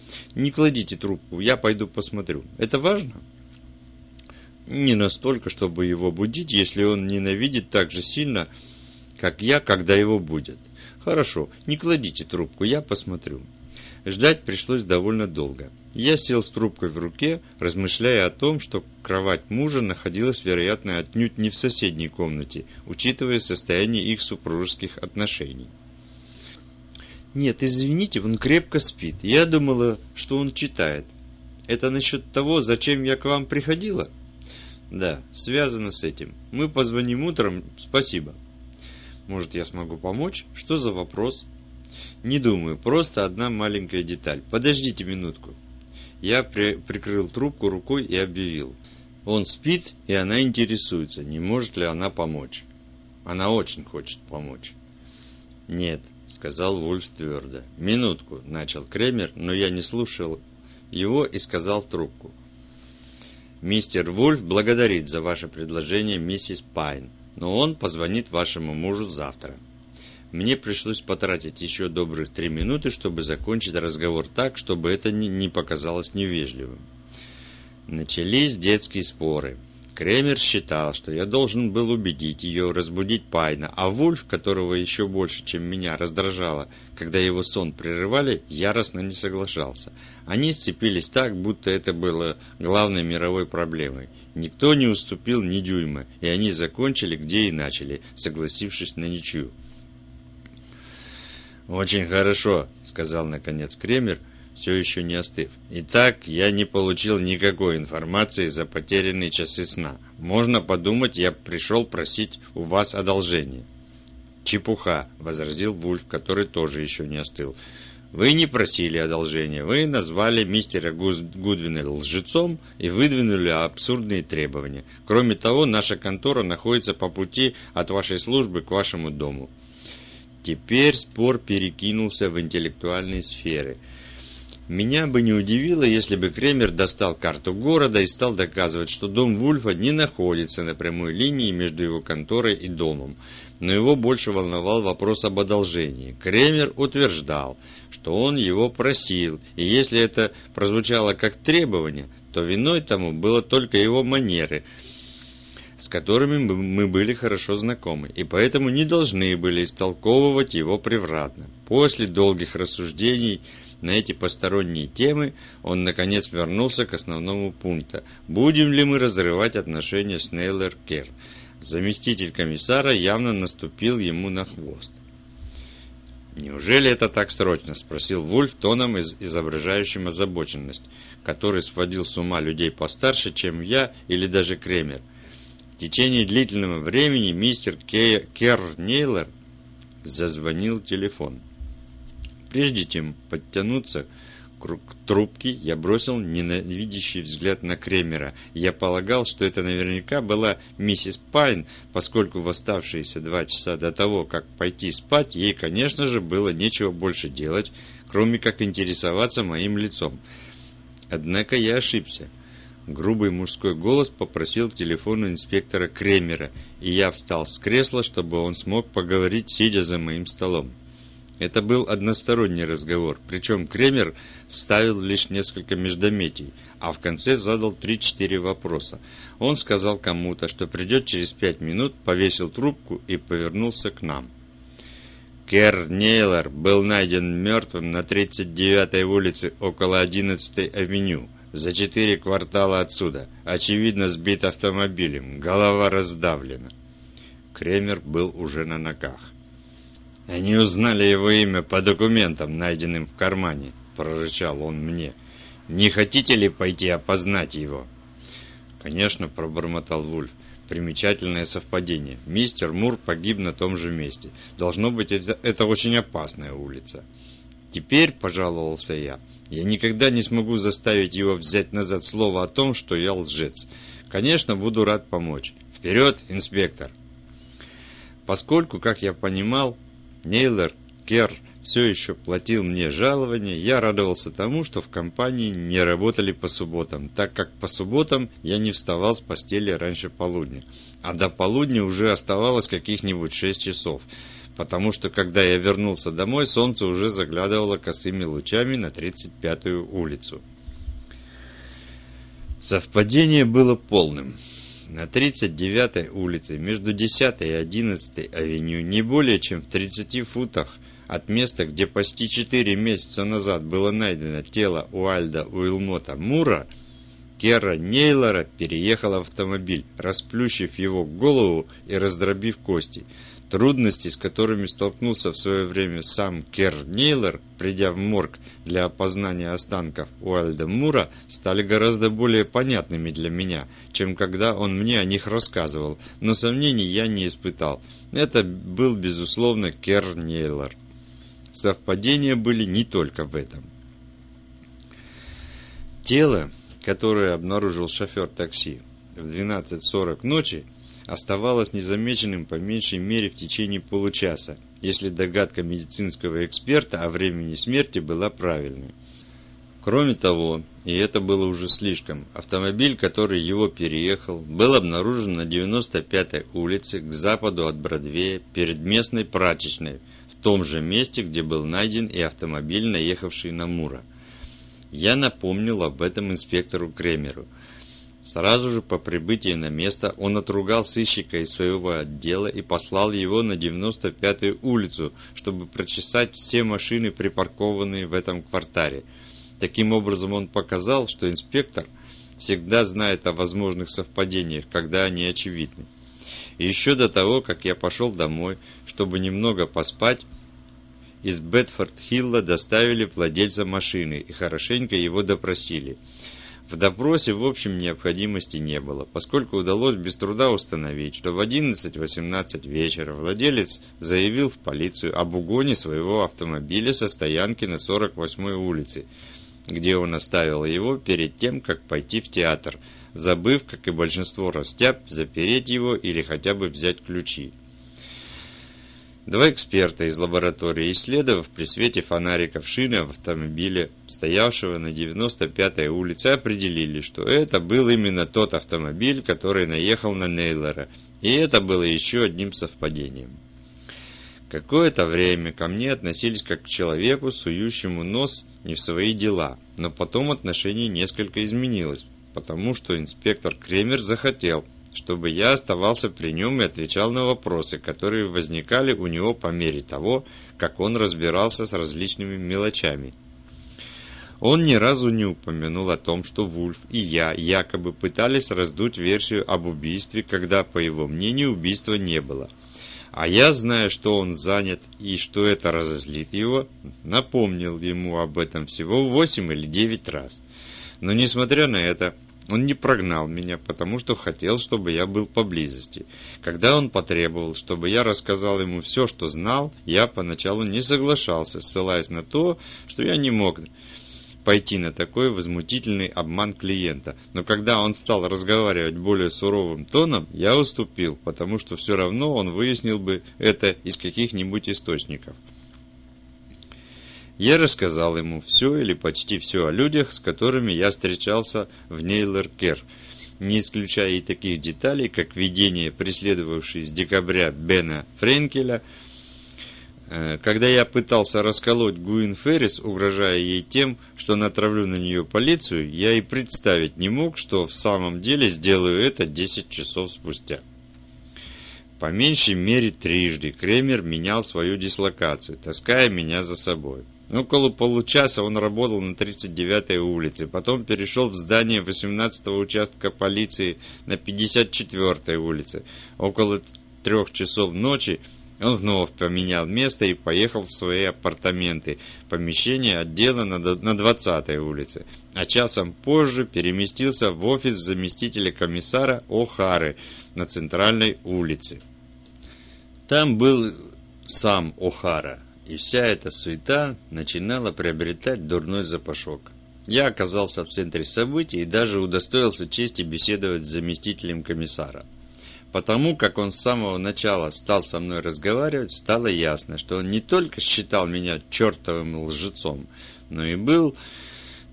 Не кладите трубку, я пойду посмотрю. Это важно? Не настолько, чтобы его будить, если он ненавидит так же сильно, как я, когда его будят. Хорошо, не кладите трубку, я посмотрю. Ждать пришлось довольно долго. Я сел с трубкой в руке, размышляя о том, что кровать мужа находилась, вероятно, отнюдь не в соседней комнате, учитывая состояние их супружеских отношений. Нет, извините, он крепко спит. Я думала, что он читает. Это насчет того, зачем я к вам приходила? Да, связано с этим. Мы позвоним утром, спасибо. Может, я смогу помочь? Что за вопрос? Не думаю, просто одна маленькая деталь. Подождите минутку. Я при- прикрыл трубку рукой и объявил. Он спит, и она интересуется, не может ли она помочь. Она очень хочет помочь. Нет, сказал Вульф твердо. Минутку, начал Кремер, но я не слушал его и сказал в трубку. Мистер Вульф благодарит за ваше предложение миссис Пайн, но он позвонит вашему мужу завтра. Мне пришлось потратить еще добрых три минуты, чтобы закончить разговор так, чтобы это не показалось невежливым. Начались детские споры. Кремер считал, что я должен был убедить ее разбудить Пайна, а Вульф, которого еще больше, чем меня, раздражало, когда его сон прерывали, яростно не соглашался. Они сцепились так, будто это было главной мировой проблемой. Никто не уступил ни дюйма, и они закончили, где и начали, согласившись на ничью. «Очень хорошо», — сказал наконец Кремер, все еще не остыв. «Итак, я не получил никакой информации за потерянные часы сна. Можно подумать, я пришел просить у вас одолжение». «Чепуха», — возразил Вульф, который тоже еще не остыл. «Вы не просили одолжения. Вы назвали мистера Гудвина лжецом и выдвинули абсурдные требования. Кроме того, наша контора находится по пути от вашей службы к вашему дому». Теперь спор перекинулся в интеллектуальные сферы. Меня бы не удивило, если бы Кремер достал карту города и стал доказывать, что дом Вульфа не находится на прямой линии между его конторой и домом. Но его больше волновал вопрос об одолжении. Кремер утверждал, что он его просил, и если это прозвучало как требование, то виной тому было только его манеры, с которыми мы были хорошо знакомы, и поэтому не должны были истолковывать его превратно. После долгих рассуждений на эти посторонние темы он, наконец, вернулся к основному пункту. Будем ли мы разрывать отношения с Нейлор Керр? Заместитель комиссара явно наступил ему на хвост. «Неужели это так срочно?» – спросил Вульф тоном, изображающим озабоченность, который сводил с ума людей постарше, чем я или даже Кремер. В течение длительного времени мистер Керр Нейлор зазвонил телефон. Прежде чем подтянуться к трубке, я бросил ненавидящий взгляд на Кремера. Я полагал, что это наверняка была миссис Пайн, поскольку в оставшиеся два часа до того, как пойти спать, ей, конечно же, было нечего больше делать, кроме как интересоваться моим лицом. Однако я ошибся. Грубый мужской голос попросил к телефону инспектора Кремера, и я встал с кресла, чтобы он смог поговорить, сидя за моим столом. Это был односторонний разговор, причем Кремер вставил лишь несколько междометий, а в конце задал три-четыре вопроса. Он сказал кому-то, что придет через пять минут, повесил трубку и повернулся к нам. Керр Нейлор был найден мертвым на тридцать девятой улице около одиннадцатой авеню, за четыре квартала отсюда, очевидно сбит автомобилем, голова раздавлена. Кремер был уже на ногах. «Они узнали его имя по документам, найденным в кармане», — прорычал он мне. «Не хотите ли пойти опознать его?» «Конечно», — пробормотал Вульф. «Примечательное совпадение. Мистер Мур погиб на том же месте. Должно быть, это, это очень опасная улица». «Теперь», — пожаловался я, — «я никогда не смогу заставить его взять назад слово о том, что я лжец. Конечно, буду рад помочь. Вперед, инспектор!» Поскольку, как я понимал, Нейлор Керр все еще платил мне жалование, я радовался тому, что в компании не работали по субботам, так как по субботам я не вставал с постели раньше полудня, а до полудня уже оставалось каких-нибудь шесть часов. потому что, когда я вернулся домой, солнце уже заглядывало косыми лучами на тридцать пятую улицу. Совпадение было полным. На тридцать девятой улице, между десятой и одиннадцатой авеню, не более чем в тридцати футах от места, где почти четыре месяца назад было найдено тело Уайльда Уилмота Мура, Керра Нейлора переехал автомобиль, расплющив его голову и раздробив кости. Трудности, с которыми столкнулся в свое время сам Керр Нейлор, придя в морг для опознания останков Уайльда Мура, стали гораздо более понятными для меня, чем когда он мне о них рассказывал, но сомнений я не испытал. Это был, безусловно, Керр Нейлор. Совпадения были не только в этом. Тело, которое обнаружил шофер такси в двенадцать сорок ночи, оставалось незамеченным по меньшей мере в течение получаса, если догадка медицинского эксперта о времени смерти была правильной. Кроме того, и это было уже слишком, автомобиль, который его переехал, был обнаружен на девяносто пятой улице к западу от Бродвея перед местной прачечной, в том же месте, где был найден и автомобиль, наехавший на Мура. Я напомнил об этом инспектору Кремеру. Сразу же по прибытии на место он отругал сыщика из своего отдела и послал его на девяносто пятую улицу, чтобы прочесать все машины, припаркованные в этом квартале. Таким образом он показал, что инспектор всегда знает о возможных совпадениях, когда они очевидны. И еще до того, как я пошел домой, чтобы немного поспать, из Бетфорд-Хилла доставили владельца машины и хорошенько его допросили. В допросе, в общем, необходимости не было, поскольку удалось без труда установить, что в одиннадцать-восемнадцать вечера владелец заявил в полицию об угоне своего автомобиля со стоянки на сорок восьмой улице, где он оставил его перед тем, как пойти в театр, забыв, как и большинство растяб, запереть его или хотя бы взять ключи. Два эксперта из лаборатории, исследовав при свете фонариков шины автомобиля, стоявшего на девяносто пятой улице, определили, что это был именно тот автомобиль, который наехал на Нейлора, и это было еще одним совпадением. Какое-то время ко мне относились как к человеку, сующему нос не в свои дела, но потом отношение несколько изменилось, потому что инспектор Кремер захотел, чтобы я оставался при нем и отвечал на вопросы, которые возникали у него по мере того, как он разбирался с различными мелочами. Он ни разу не упомянул о том, что Вульф и я якобы пытались раздуть версию об убийстве, когда, по его мнению, убийства не было. А я, зная, что он занят и что это разозлит его, напомнил ему об этом всего восемь или девять раз. Но, несмотря на это, он не прогнал меня, потому что хотел, чтобы я был поблизости. Когда он потребовал, чтобы я рассказал ему все, что знал, я поначалу не соглашался, ссылаясь на то, что я не мог пойти на такой возмутительный обман клиента. Но когда он стал разговаривать более суровым тоном, я уступил, потому что все равно он выяснил бы это из каких-нибудь источников. Я рассказал ему все или почти все о людях, с которыми я встречался в Нейлор-Керр, не исключая и таких деталей, как видение, преследовавшее с декабря Бена Френкеля. Когда я пытался расколоть Гуин Феррис, угрожая ей тем, что натравлю на нее полицию, я и представить не мог, что в самом деле сделаю это десять часов спустя. По меньшей мере трижды Кремер менял свою дислокацию, таская меня за собой. Около получаса он работал на тридцать девятой улице, потом перешел в здание восемнадцатого участка полиции на пятьдесят четвёртой улице. Около трех часов ночи он вновь поменял место и поехал в свои апартаменты, помещение отдела на двадцатой улице, а часом позже переместился в офис заместителя комиссара О'Хары на центральной улице. Там был сам О'Хара. И вся эта суета начинала приобретать дурной запашок. Я оказался в центре событий и даже удостоился чести беседовать с заместителем комиссара. Потому как он с самого начала стал со мной разговаривать, стало ясно, что он не только считал меня чертовым лжецом, но и был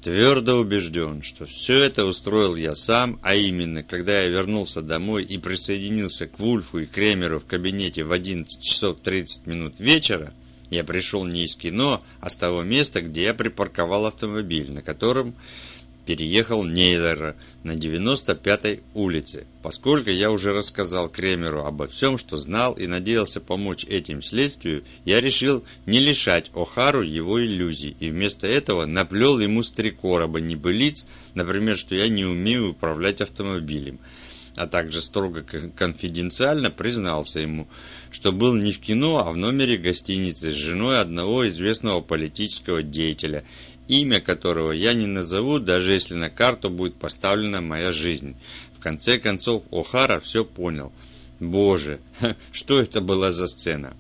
Твердо убежден, что все это устроил я сам, а именно, когда я вернулся домой и присоединился к Вульфу и Кремеру в кабинете в одиннадцать часов тридцать минут вечера, я пришел не из кино, а с того места, где я припарковал автомобиль, на котором переехал Нейлера на девяносто пятой улице. Поскольку я уже рассказал Кремеру обо всем, что знал, и надеялся помочь этим следствию, я решил не лишать О'Хару его иллюзий, и вместо этого наплел ему с три короба небылиц, например, что я не умею управлять автомобилем, а также строго конфиденциально признался ему, что был не в кино, а в номере гостиницы с женой одного известного политического деятеля, имя которого я не назову, даже если на карту будет поставлена моя жизнь. В конце концов, О'Хара все понял. Боже, что это была за сцена?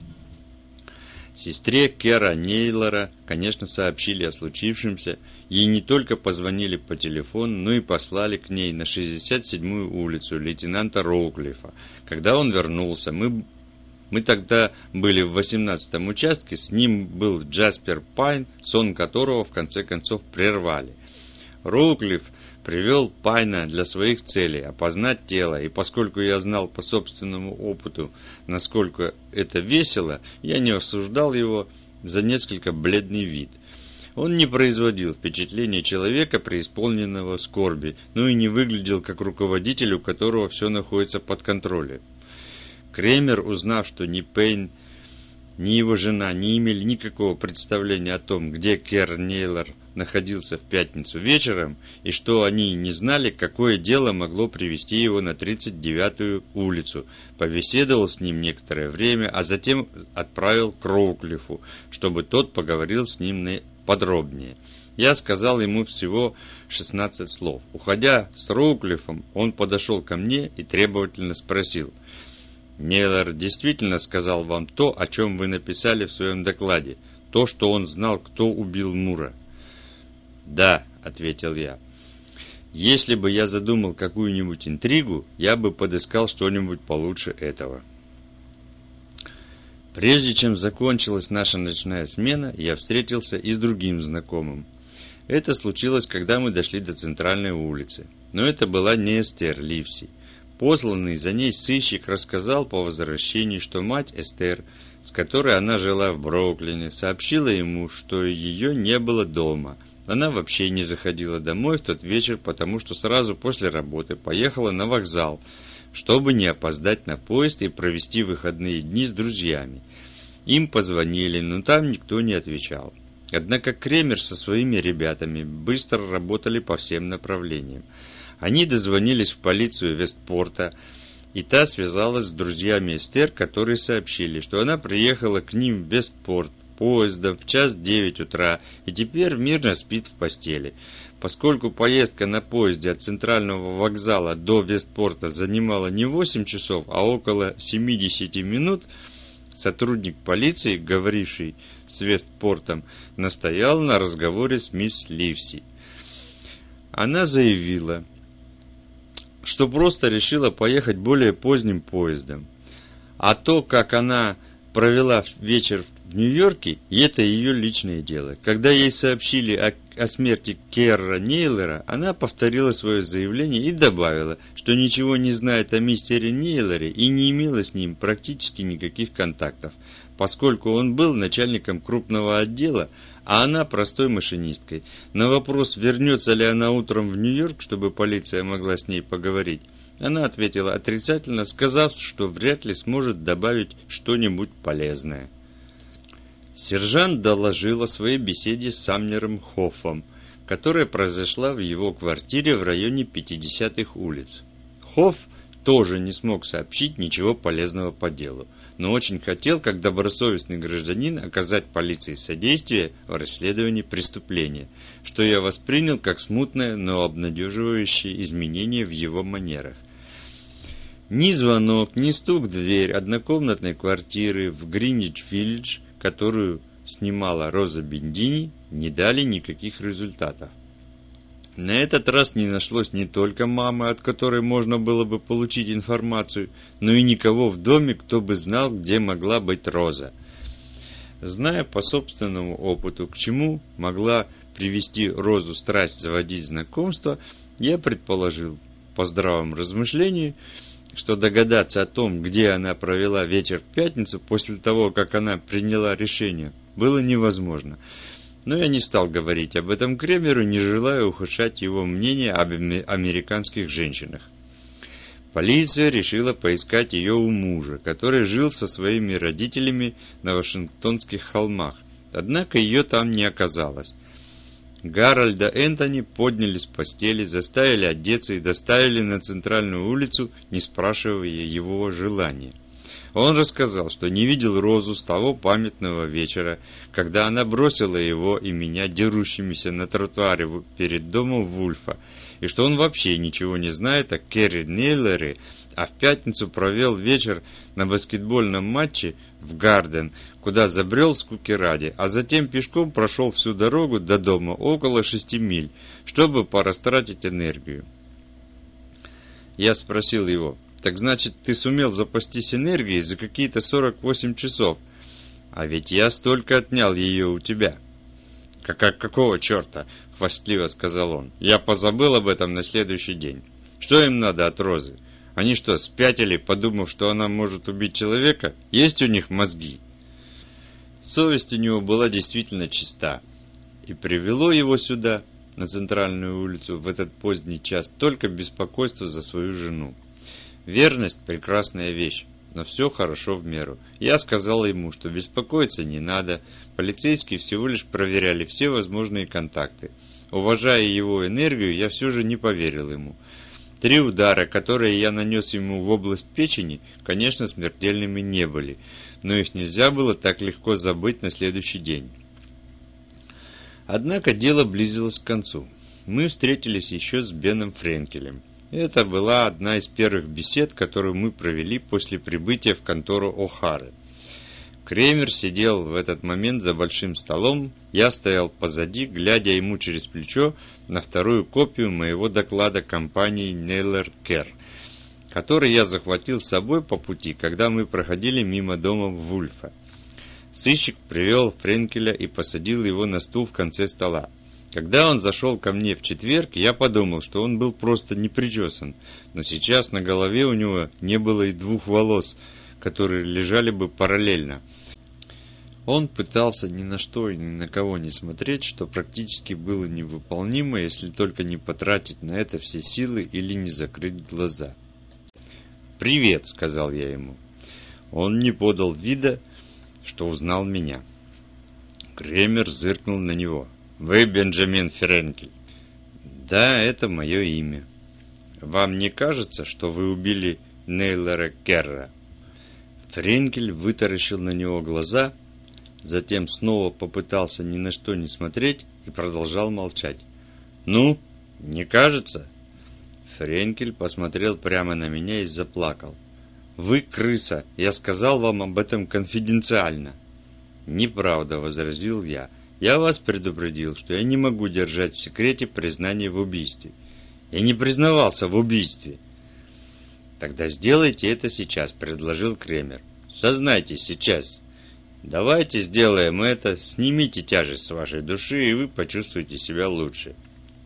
Сестре Кера Нейлора, конечно, сообщили о случившемся. Ей не только позвонили по телефону, но и послали к ней на шестьдесят седьмую улицу лейтенанта Роуклифа. Когда он вернулся, мы... Мы тогда были в восемнадцатом участке, с ним был Джаспер Пайн, сон которого в конце концов прервали. Роуклифф привел Пайна для своих целей – опознать тело, и поскольку я знал по собственному опыту, насколько это весело, я не осуждал его за несколько бледный вид. Он не производил впечатления человека, преисполненного скорби, но и не выглядел как руководитель, у которого все находится под контролем. Кремер, узнав, что ни Пейн, ни его жена не имели никакого представления о том, где Кер Нейлор находился в пятницу вечером, и что они не знали, какое дело могло привести его на тридцать девятую улицу, побеседовал с ним некоторое время, а затем отправил к Роуклифу, чтобы тот поговорил с ним подробнее. Я сказал ему всего шестнадцать слов. Уходя с Роуклифом, он подошел ко мне и требовательно спросил: «Нейлор действительно сказал вам то, о чем вы написали в своем докладе, то, что он знал, кто убил Мура?» «Да», — ответил я. «Если бы я задумал какую-нибудь интригу, я бы подыскал что-нибудь получше этого». Прежде чем закончилась наша ночная смена, я встретился и с другим знакомым. Это случилось, когда мы дошли до центральной улицы. Но это была не Эстер Ливси. Посланный за ней сыщик рассказал по возвращении, что мать Эстер, с которой она жила в Бруклине, сообщила ему, что ее не было дома. Она вообще не заходила домой в тот вечер, потому что сразу после работы поехала на вокзал, чтобы не опоздать на поезд и провести выходные дни с друзьями. Им позвонили, но там никто не отвечал. Однако Кремер со своими ребятами быстро работали по всем направлениям. Они дозвонились в полицию Вестпорта, и та связалась с друзьями Эстер, которые сообщили, что она приехала к ним в Вестпорт поездом в час девять утра и теперь мирно спит в постели. Поскольку поездка на поезде от центрального вокзала до Вестпорта занимала не восемь часов, а около семьдесят минут, сотрудник полиции, говоривший с Вестпортом, настоял на разговоре с мисс Ливси. Она заявила, что просто решила поехать более поздним поездом. А то, как она провела вечер в Нью-Йорке, это ее личное дело. Когда ей сообщили о, о смерти Кера Нейлора, она повторила свое заявление и добавила, что ничего не знает о мистере Нейлоре и не имела с ним практически никаких контактов, поскольку он был начальником крупного отдела, а она простой машинисткой. На вопрос, вернется ли она утром в Нью-Йорк, чтобы полиция могла с ней поговорить, она ответила отрицательно, сказав, что вряд ли сможет добавить что-нибудь полезное. Сержант доложил о своей беседе с Самнером Хоффом, которая произошла в его квартире в районе пятидесятых улиц. Хофф тоже не смог сообщить ничего полезного по делу, но очень хотел, как добросовестный гражданин, оказать полиции содействие в расследовании преступления, что я воспринял как смутное, но обнадеживающее изменение в его манерах. Ни звонок, ни стук в дверь однокомнатной квартиры в Гринвич-Виллидж, которую снимала Роза Бендини, не дали никаких результатов. На этот раз не нашлось не только мамы, от которой можно было бы получить информацию, но и никого в доме, кто бы знал, где могла быть Роза. Зная по собственному опыту, к чему могла привести Розу страсть заводить знакомство, я предположил, по здравому размышлению, что догадаться о том, где она провела вечер в пятницу после того, как она приняла решение, было невозможно. Но я не стал говорить об этом Кремеру, не желая ухудшать его мнение об американских женщинах. Полиция решила поискать ее у мужа, который жил со своими родителями на Вашингтонских холмах, однако ее там не оказалось. Гарольда Энтони подняли с постели, заставили одеться и доставили на центральную улицу, не спрашивая его желания. Он рассказал, что не видел Розу с того памятного вечера, когда она бросила его и меня дерущимися на тротуаре перед домом Вульфа, и что он вообще ничего не знает о Керри Нейлере, а в пятницу провел вечер на баскетбольном матче в Гарден, куда забрел скуки ради, а затем пешком прошел всю дорогу до дома, около шести миль, чтобы порастратить энергию. Я спросил его: «Так значит, ты сумел запастись энергией за какие-то сорок восемь часов? А ведь я столько отнял ее у тебя». «Как, какого черта?» — хвастливо сказал он. «Я позабыл об этом на следующий день. Что им надо от Розы? Они что, спятили, подумав, что она может убить человека? Есть у них мозги?» Совесть у него была действительно чиста. И привело его сюда, на центральную улицу, в этот поздний час, только беспокойство за свою жену. Верность – прекрасная вещь, но все хорошо в меру. Я сказал ему, что беспокоиться не надо, полицейские всего лишь проверяли все возможные контакты. Уважая его энергию, я все же не поверил ему. Три удара, которые я нанес ему в область печени, конечно, смертельными не были, но их нельзя было так легко забыть на следующий день. Однако дело близилось к концу. Мы встретились еще с Беном Френкелем. Это была одна из первых бесед, которую мы провели после прибытия в контору О'Хары. Кремер сидел в этот момент за большим столом, я стоял позади, глядя ему через плечо на вторую копию моего доклада компании Нейлер Керр, который я захватил с собой по пути, когда мы проходили мимо дома Вульфа. Сыщик привел Френкеля и посадил его на стул в конце стола. Когда он зашел ко мне в четверг, я подумал, что он был просто не причесан, но сейчас на голове у него не было и двух волос, которые лежали бы параллельно. Он пытался ни на что и ни на кого не смотреть, что практически было невыполнимо, если только не потратить на это все силы или не закрыть глаза. «Привет», — сказал я ему. Он не подал вида, что узнал меня. Кремер зыркнул на него. «Вы Бенджамин Френкель?» «Да, это мое имя». «Вам не кажется, что вы убили Нейлера Керра?» Френкель вытаращил на него глаза, затем снова попытался ни на что не смотреть и продолжал молчать. «Ну, не кажется?» Френкель посмотрел прямо на меня и заплакал. «Вы крыса, я сказал вам об этом конфиденциально». «Неправда», — возразил я. «Я вас предупредил, что я не могу держать в секрете признание в убийстве». «Я не признавался в убийстве». «Тогда сделайте это сейчас», — предложил Кремер. «Сознайтесь сейчас. Давайте сделаем это, снимите тяжесть с вашей души, и вы почувствуете себя лучше».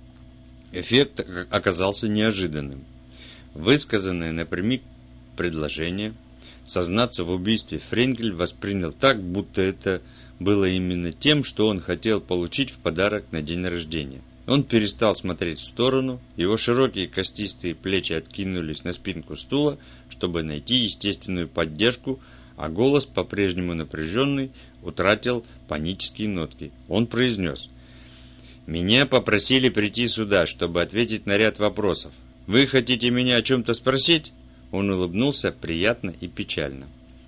Эффект оказался неожиданным. Высказанное напрямик предложение сознаться в убийстве Френкель воспринял так, будто это было именно тем, что он хотел получить в подарок на день рождения. Он перестал смотреть в сторону, его широкие костистые плечи откинулись на спинку стула, чтобы найти естественную поддержку, а голос, по-прежнему напряженный, утратил панические нотки. Он произнес: «Меня попросили прийти сюда, чтобы ответить на ряд вопросов. Вы хотите меня о чем-то спросить?» Он улыбнулся приятно и печально.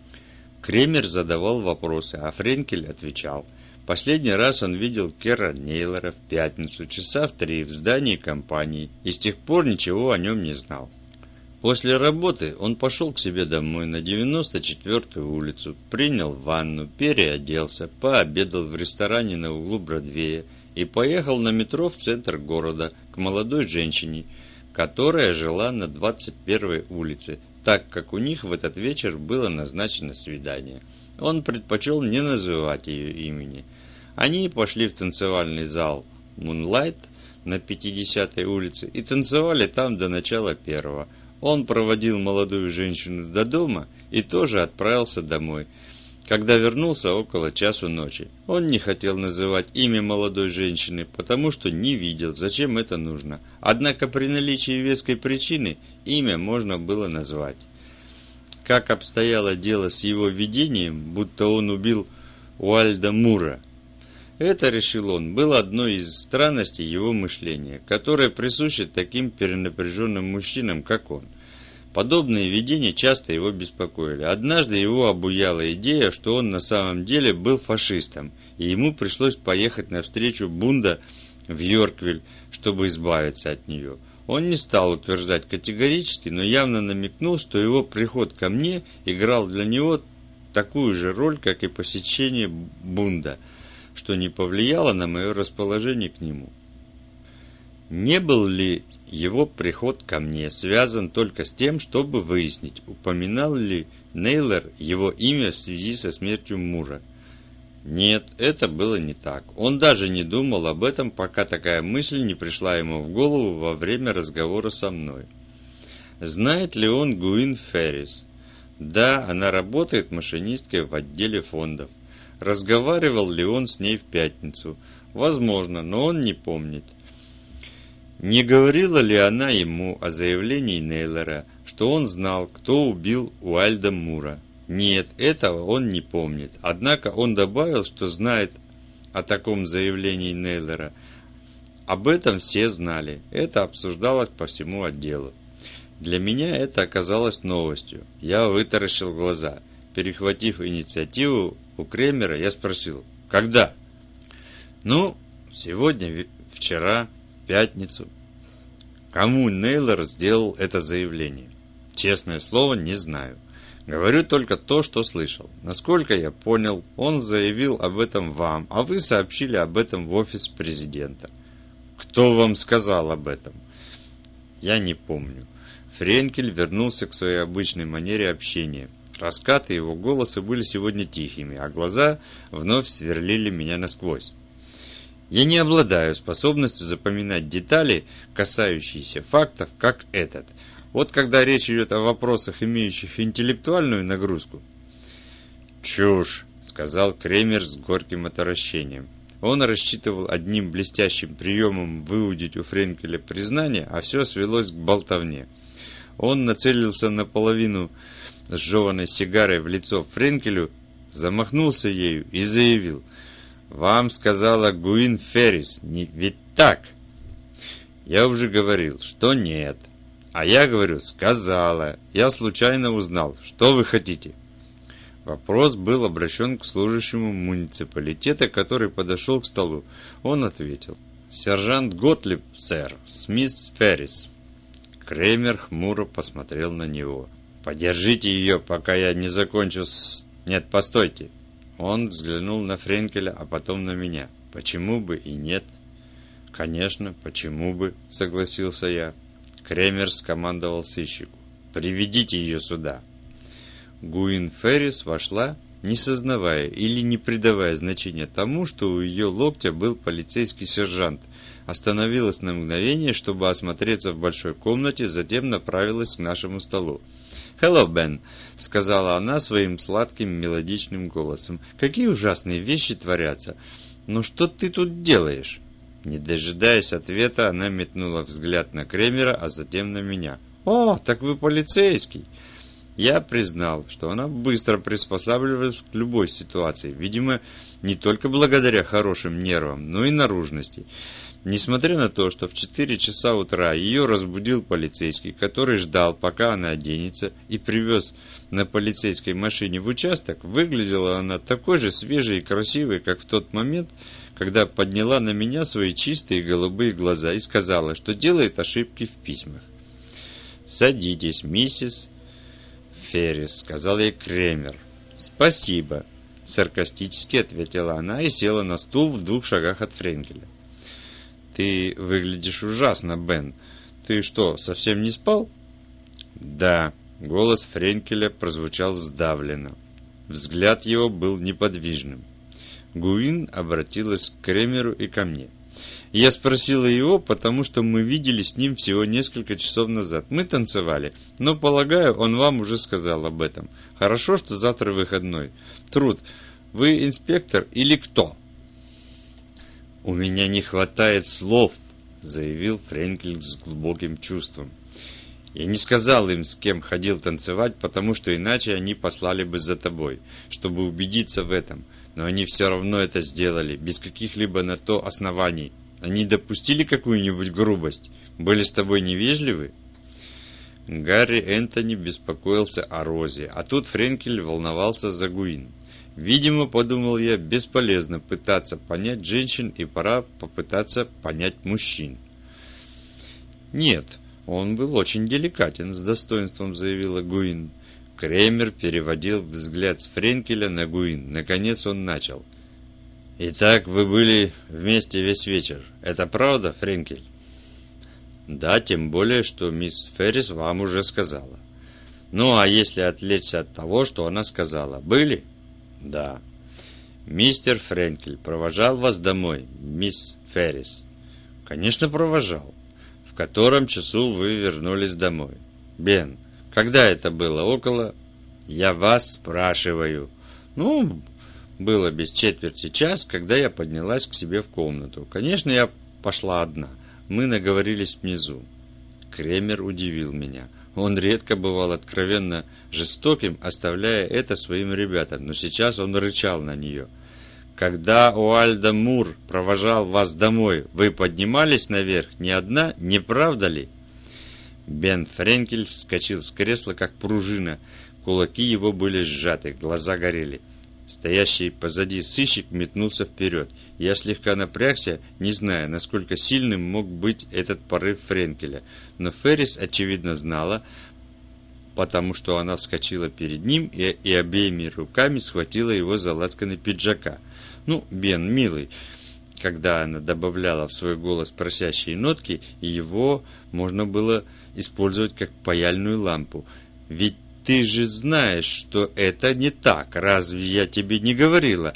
Кремер задавал вопросы, а Френкель отвечал. Последний раз он видел Керра Нейлера в пятницу, часа в три, в здании компании, и с тех пор ничего о нем не знал. После работы он пошел к себе домой на девяносто четвёртую улицу, принял ванну, переоделся, пообедал в ресторане на углу Бродвея и поехал на метро в центр города к молодой женщине, которая жила на двадцать первой улице, так как у них в этот вечер было назначено свидание. Он предпочел не называть ее имени. Они пошли в танцевальный зал Moonlight на пятидесятой улице и танцевали там до начала первого. Он проводил молодую женщину до дома и тоже отправился домой. Когда вернулся около часу ночи, он не хотел называть имя молодой женщины, потому что не видел, зачем это нужно. Однако при наличии веской причины имя можно было назвать. Как обстояло дело с его видением, будто он убил Уайльда Мура? Это, решил он, было одной из странностей его мышления, которое присуще таким перенапряженным мужчинам, как он. Подобные видения часто его беспокоили. Однажды его обуяла идея, что он на самом деле был фашистом, и ему пришлось поехать навстречу Бунда в Йорквиль, чтобы избавиться от нее. Он не стал утверждать категорически, но явно намекнул, что его приход ко мне играл для него такую же роль, как и посещение Бунда, что не повлияло на мое расположение к нему. Не был ли его приход ко мне связан только с тем, чтобы выяснить, упоминал ли Нейлор его имя в связи со смертью Мура? Нет, это было не так. Он даже не думал об этом, пока такая мысль не пришла ему в голову во время разговора со мной. Знает ли он Гуин Феррис? Да, она работает машинисткой в отделе фондов. Разговаривал ли он с ней в пятницу? Возможно, но он не помнит. Не говорила ли она ему о заявлении Нейлора, что он знал, кто убил Уайльда Мура? Нет, этого он не помнит. Однако он добавил, что знает о таком заявлении Нейлора. Об этом все знали. Это обсуждалось по всему отделу. Для меня это оказалось новостью. Я вытаращил глаза. Перехватив инициативу у Кремера, я спросил: «Когда?» «Ну, сегодня, вчера, в пятницу». Кому Нейлор сделал это заявление? Честное слово, не знаю. Говорю только то, что слышал. Насколько я понял, он заявил об этом вам, а вы сообщили об этом в офис президента. Кто вам сказал об этом? Я не помню. Френкель вернулся к своей обычной манере общения. Раскаты его голоса были сегодня тихими, а глаза вновь сверлили меня насквозь. Я не обладаю способностью запоминать детали, касающиеся фактов, как этот. Вот когда речь идет о вопросах, имеющих интеллектуальную нагрузку. «Чушь», — сказал Кремер с горьким отвращением. Он рассчитывал одним блестящим приемом выудить у Френкеля признание, а все свелось к болтовне. Он нацелился наполовину сжеванной сигарой в лицо Френкелю, замахнулся ею и заявил: «Вам сказала Гуин Феррис, не ведь так?» Я уже говорил, что нет. А я говорю, сказала. Я случайно узнал. Что вы хотите? Вопрос был обращен к служащему муниципалитета, который подошел к столу. Он ответил: «Сержант Готлиб, сэр, с мисс Феррис». Кремер хмуро посмотрел на него. «Подержите ее, пока я не закончу с... Нет, постойте». Он взглянул на Френкеля, а потом на меня. «Почему бы и нет?» «Конечно, почему бы», — согласился я. Кремер скомандовал сыщику: «Приведите ее сюда». Гуин Феррис вошла, не сознавая или не придавая значения тому, что у ее локтя был полицейский сержант. Остановилась на мгновение, чтобы осмотреться в большой комнате, затем направилась к нашему столу. «Hello, Бен», — сказала она своим сладким мелодичным голосом. «Какие ужасные вещи творятся! Но что ты тут делаешь?» Не дожидаясь ответа, она метнула взгляд на Кремера, а затем на меня. «О, так вы полицейский!» Я признал, что она быстро приспосабливалась к любой ситуации, видимо, не только благодаря хорошим нервам, но и наружности. Несмотря на то, что в четыре часа утра ее разбудил полицейский, который ждал, пока она оденется, и привез на полицейской машине в участок, выглядела она такой же свежей и красивой, как в тот момент, когда подняла на меня свои чистые голубые глаза и сказала, что делает ошибки в письмах. «Садитесь, миссис Феррис», — сказал ей Кремер. «Спасибо», — саркастически ответила она и села на стул в двух шагах от Френкеля. «Ты выглядишь ужасно, Бен. Ты что, совсем не спал?» «Да», — голос Френкеля прозвучал сдавленно. Взгляд его был неподвижным. Гуин обратилась к Кремеру и ко мне. Я спросила его, потому что мы видели с ним всего несколько часов назад. Мы танцевали, но, полагаю, он вам уже сказал об этом. Хорошо, что завтра выходной. Труд, вы инспектор или кто? У меня не хватает слов, заявил Френкель с глубоким чувством. Я не сказал им, с кем ходил танцевать, потому что иначе они послали бы за тобой, чтобы убедиться в этом. Но они все равно это сделали, без каких-либо на то оснований. Они допустили какую-нибудь грубость? Были с тобой невежливы? Гарри Энтони беспокоился о Розе, а тут Френкель волновался за Гуин. Видимо, подумал я, бесполезно пытаться понять женщин, и пора попытаться понять мужчин. Нет, он был очень деликатен, с достоинством заявила Гуин. Кремер переводил взгляд с Френкеля на Гуин. Наконец он начал. «Итак, вы были вместе весь вечер. Это правда, Френкель?» «Да, тем более, что мисс Феррис вам уже сказала». «Ну, а если отвлечься от того, что она сказала? Были?» «Да». «Мистер Френкель провожал вас домой, мисс Феррис?» «Конечно, провожал». «В котором часу вы вернулись домой?» «Бен, когда это было? Около...» «Я вас спрашиваю». «Ну, было без четверти час, когда я поднялась к себе в комнату. Конечно, я пошла одна. Мы наговорились внизу». Кремер удивил меня. Он редко бывал откровенно жестоким, оставляя это своим ребятам, но сейчас он рычал на нее. «Когда Уальда Мур провожал вас домой, вы поднимались наверх не одна, не правда ли?» Бен Френкель вскочил с кресла, как пружина. Кулаки его были сжаты, глаза горели. Стоящий позади сыщик метнулся вперед. Я слегка напрягся, не зная, насколько сильным мог быть этот порыв Френкеля. Но Феррис, очевидно, знала, потому что она вскочила перед ним и, и обеими руками схватила его за лацканы пиджака. «Ну, Бен, милый», когда она добавляла в свой голос просящие нотки, его можно было использовать как паяльную лампу. «Ведь ты же знаешь, что это не так, разве я тебе не говорила?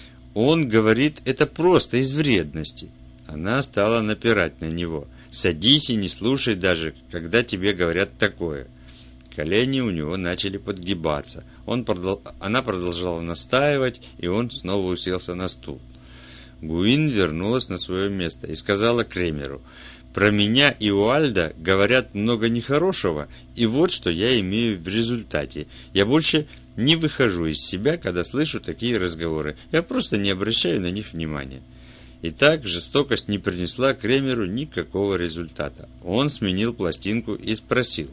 Он говорит это просто из вредности». Она стала напирать на него. «Садись и не слушай даже, когда тебе говорят такое». Колени у него начали подгибаться. Он продол... Она продолжала настаивать, и он снова уселся на стул. Гуин вернулась на свое место и сказала Кремеру: «Про меня и Уальда говорят много нехорошего, и вот что я имею в результате. Я больше не выхожу из себя, когда слышу такие разговоры. Я просто не обращаю на них внимания». Итак, жестокость не принесла Кремеру никакого результата. Он сменил пластинку и спросил: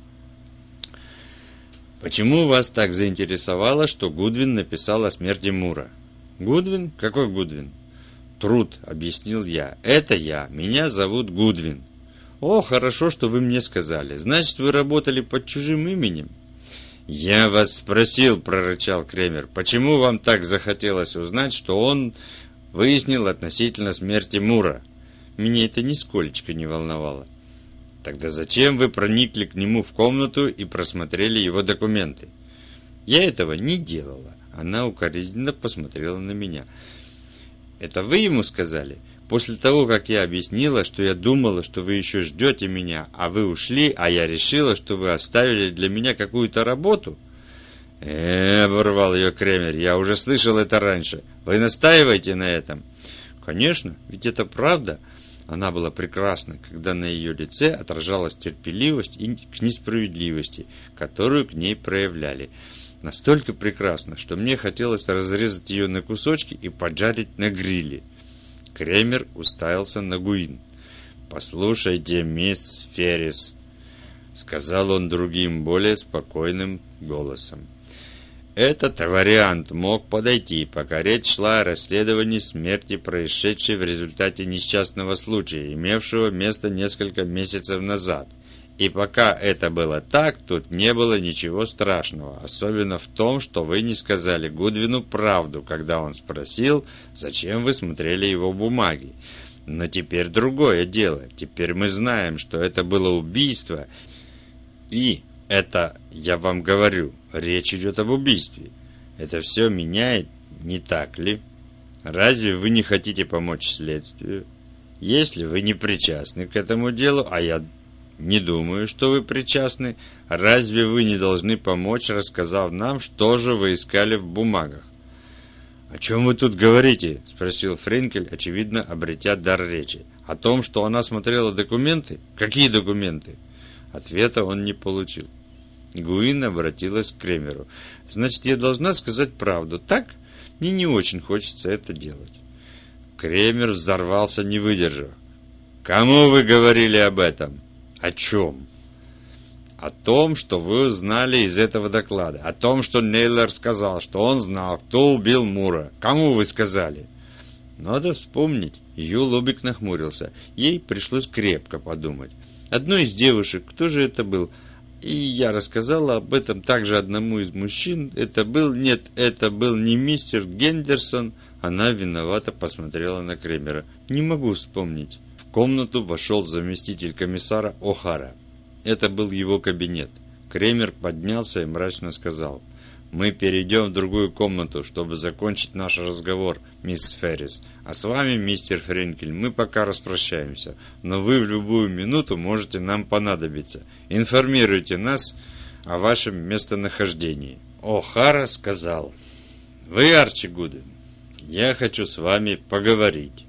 «Почему вас так заинтересовало, что Гудвин написал о смерти Мура?» «Гудвин? Какой Гудвин?» «Труд», — объяснил я. «Это я. Меня зовут Гудвин». «О, хорошо, что вы мне сказали. Значит, вы работали под чужим именем?» «Я вас спросил», — прорычал Кремер, «почему вам так захотелось узнать, что он выяснил относительно смерти Мура?» Меня это нисколечко не волновало. «Тогда зачем вы проникли к нему в комнату и просмотрели его документы?» «Я этого не делала». Она укоризненно посмотрела на меня. «Это вы ему сказали? После того, как я объяснила, что я думала, что вы еще ждете меня, а вы ушли, а я решила, что вы оставили для меня какую-то работу?» «Э-э-э», оборвал ее Кремер, «я уже слышал это раньше. Вы настаиваете на этом?» «Конечно, ведь это правда». Она была прекрасна, когда на ее лице отражалась терпеливость и к несправедливости, которую к ней проявляли. Настолько прекрасно, что мне хотелось разрезать ее на кусочки и поджарить на гриле. Кремер уставился на Гуин. «Послушайте, мисс Феррис», — сказал он другим, более спокойным голосом. «Этот вариант мог подойти, пока речь шла о расследовании смерти, происшедшей в результате несчастного случая, имевшего место несколько месяцев назад. И пока это было так, тут не было ничего страшного, особенно в том, что вы не сказали Гудвину правду, когда он спросил, зачем вы смотрели его бумаги. Но теперь другое дело. Теперь мы знаем, что это было убийство, и это, я вам говорю, речь идет об убийстве. Это все меняет, не так ли? Разве вы не хотите помочь следствию?» Если вы не причастны к этому делу, а я не думаю, что вы причастны, разве вы не должны помочь, рассказав нам, что же вы искали в бумагах? «О чем вы тут говорите?» – спросил Френкель, очевидно, обретя дар речи. «О том, что она смотрела документы? Какие документы?» Ответа он не получил. Гуин обратилась к Кремеру. «Значит, я должна сказать правду, так? Мне не очень хочется это делать». Кремер взорвался, не выдержав. «Кому вы говорили об этом?» «О чем?» «О том, что вы узнали из этого доклада. О том, что Нейлор сказал, что он знал, кто убил Мура. Кому вы сказали?» «Надо вспомнить». Ее лобик нахмурился. Ей пришлось крепко подумать. Одной из девушек, кто же это был? И я рассказала об этом также одному из мужчин. Это был... Нет, это был не мистер Гендерсон. Она виновато посмотрела на Кремера. «Не могу вспомнить». В комнату вошел заместитель комиссара О'Хара. Это был его кабинет. Кремер поднялся и мрачно сказал: «Мы перейдем в другую комнату, чтобы закончить наш разговор, мисс Феррис. А с вами, мистер Френкель, мы пока распрощаемся. Но вы в любую минуту можете нам понадобиться. Информируйте нас о вашем местонахождении». О'Хара сказал: «Вы, Арчи Гудвин, я хочу с вами поговорить».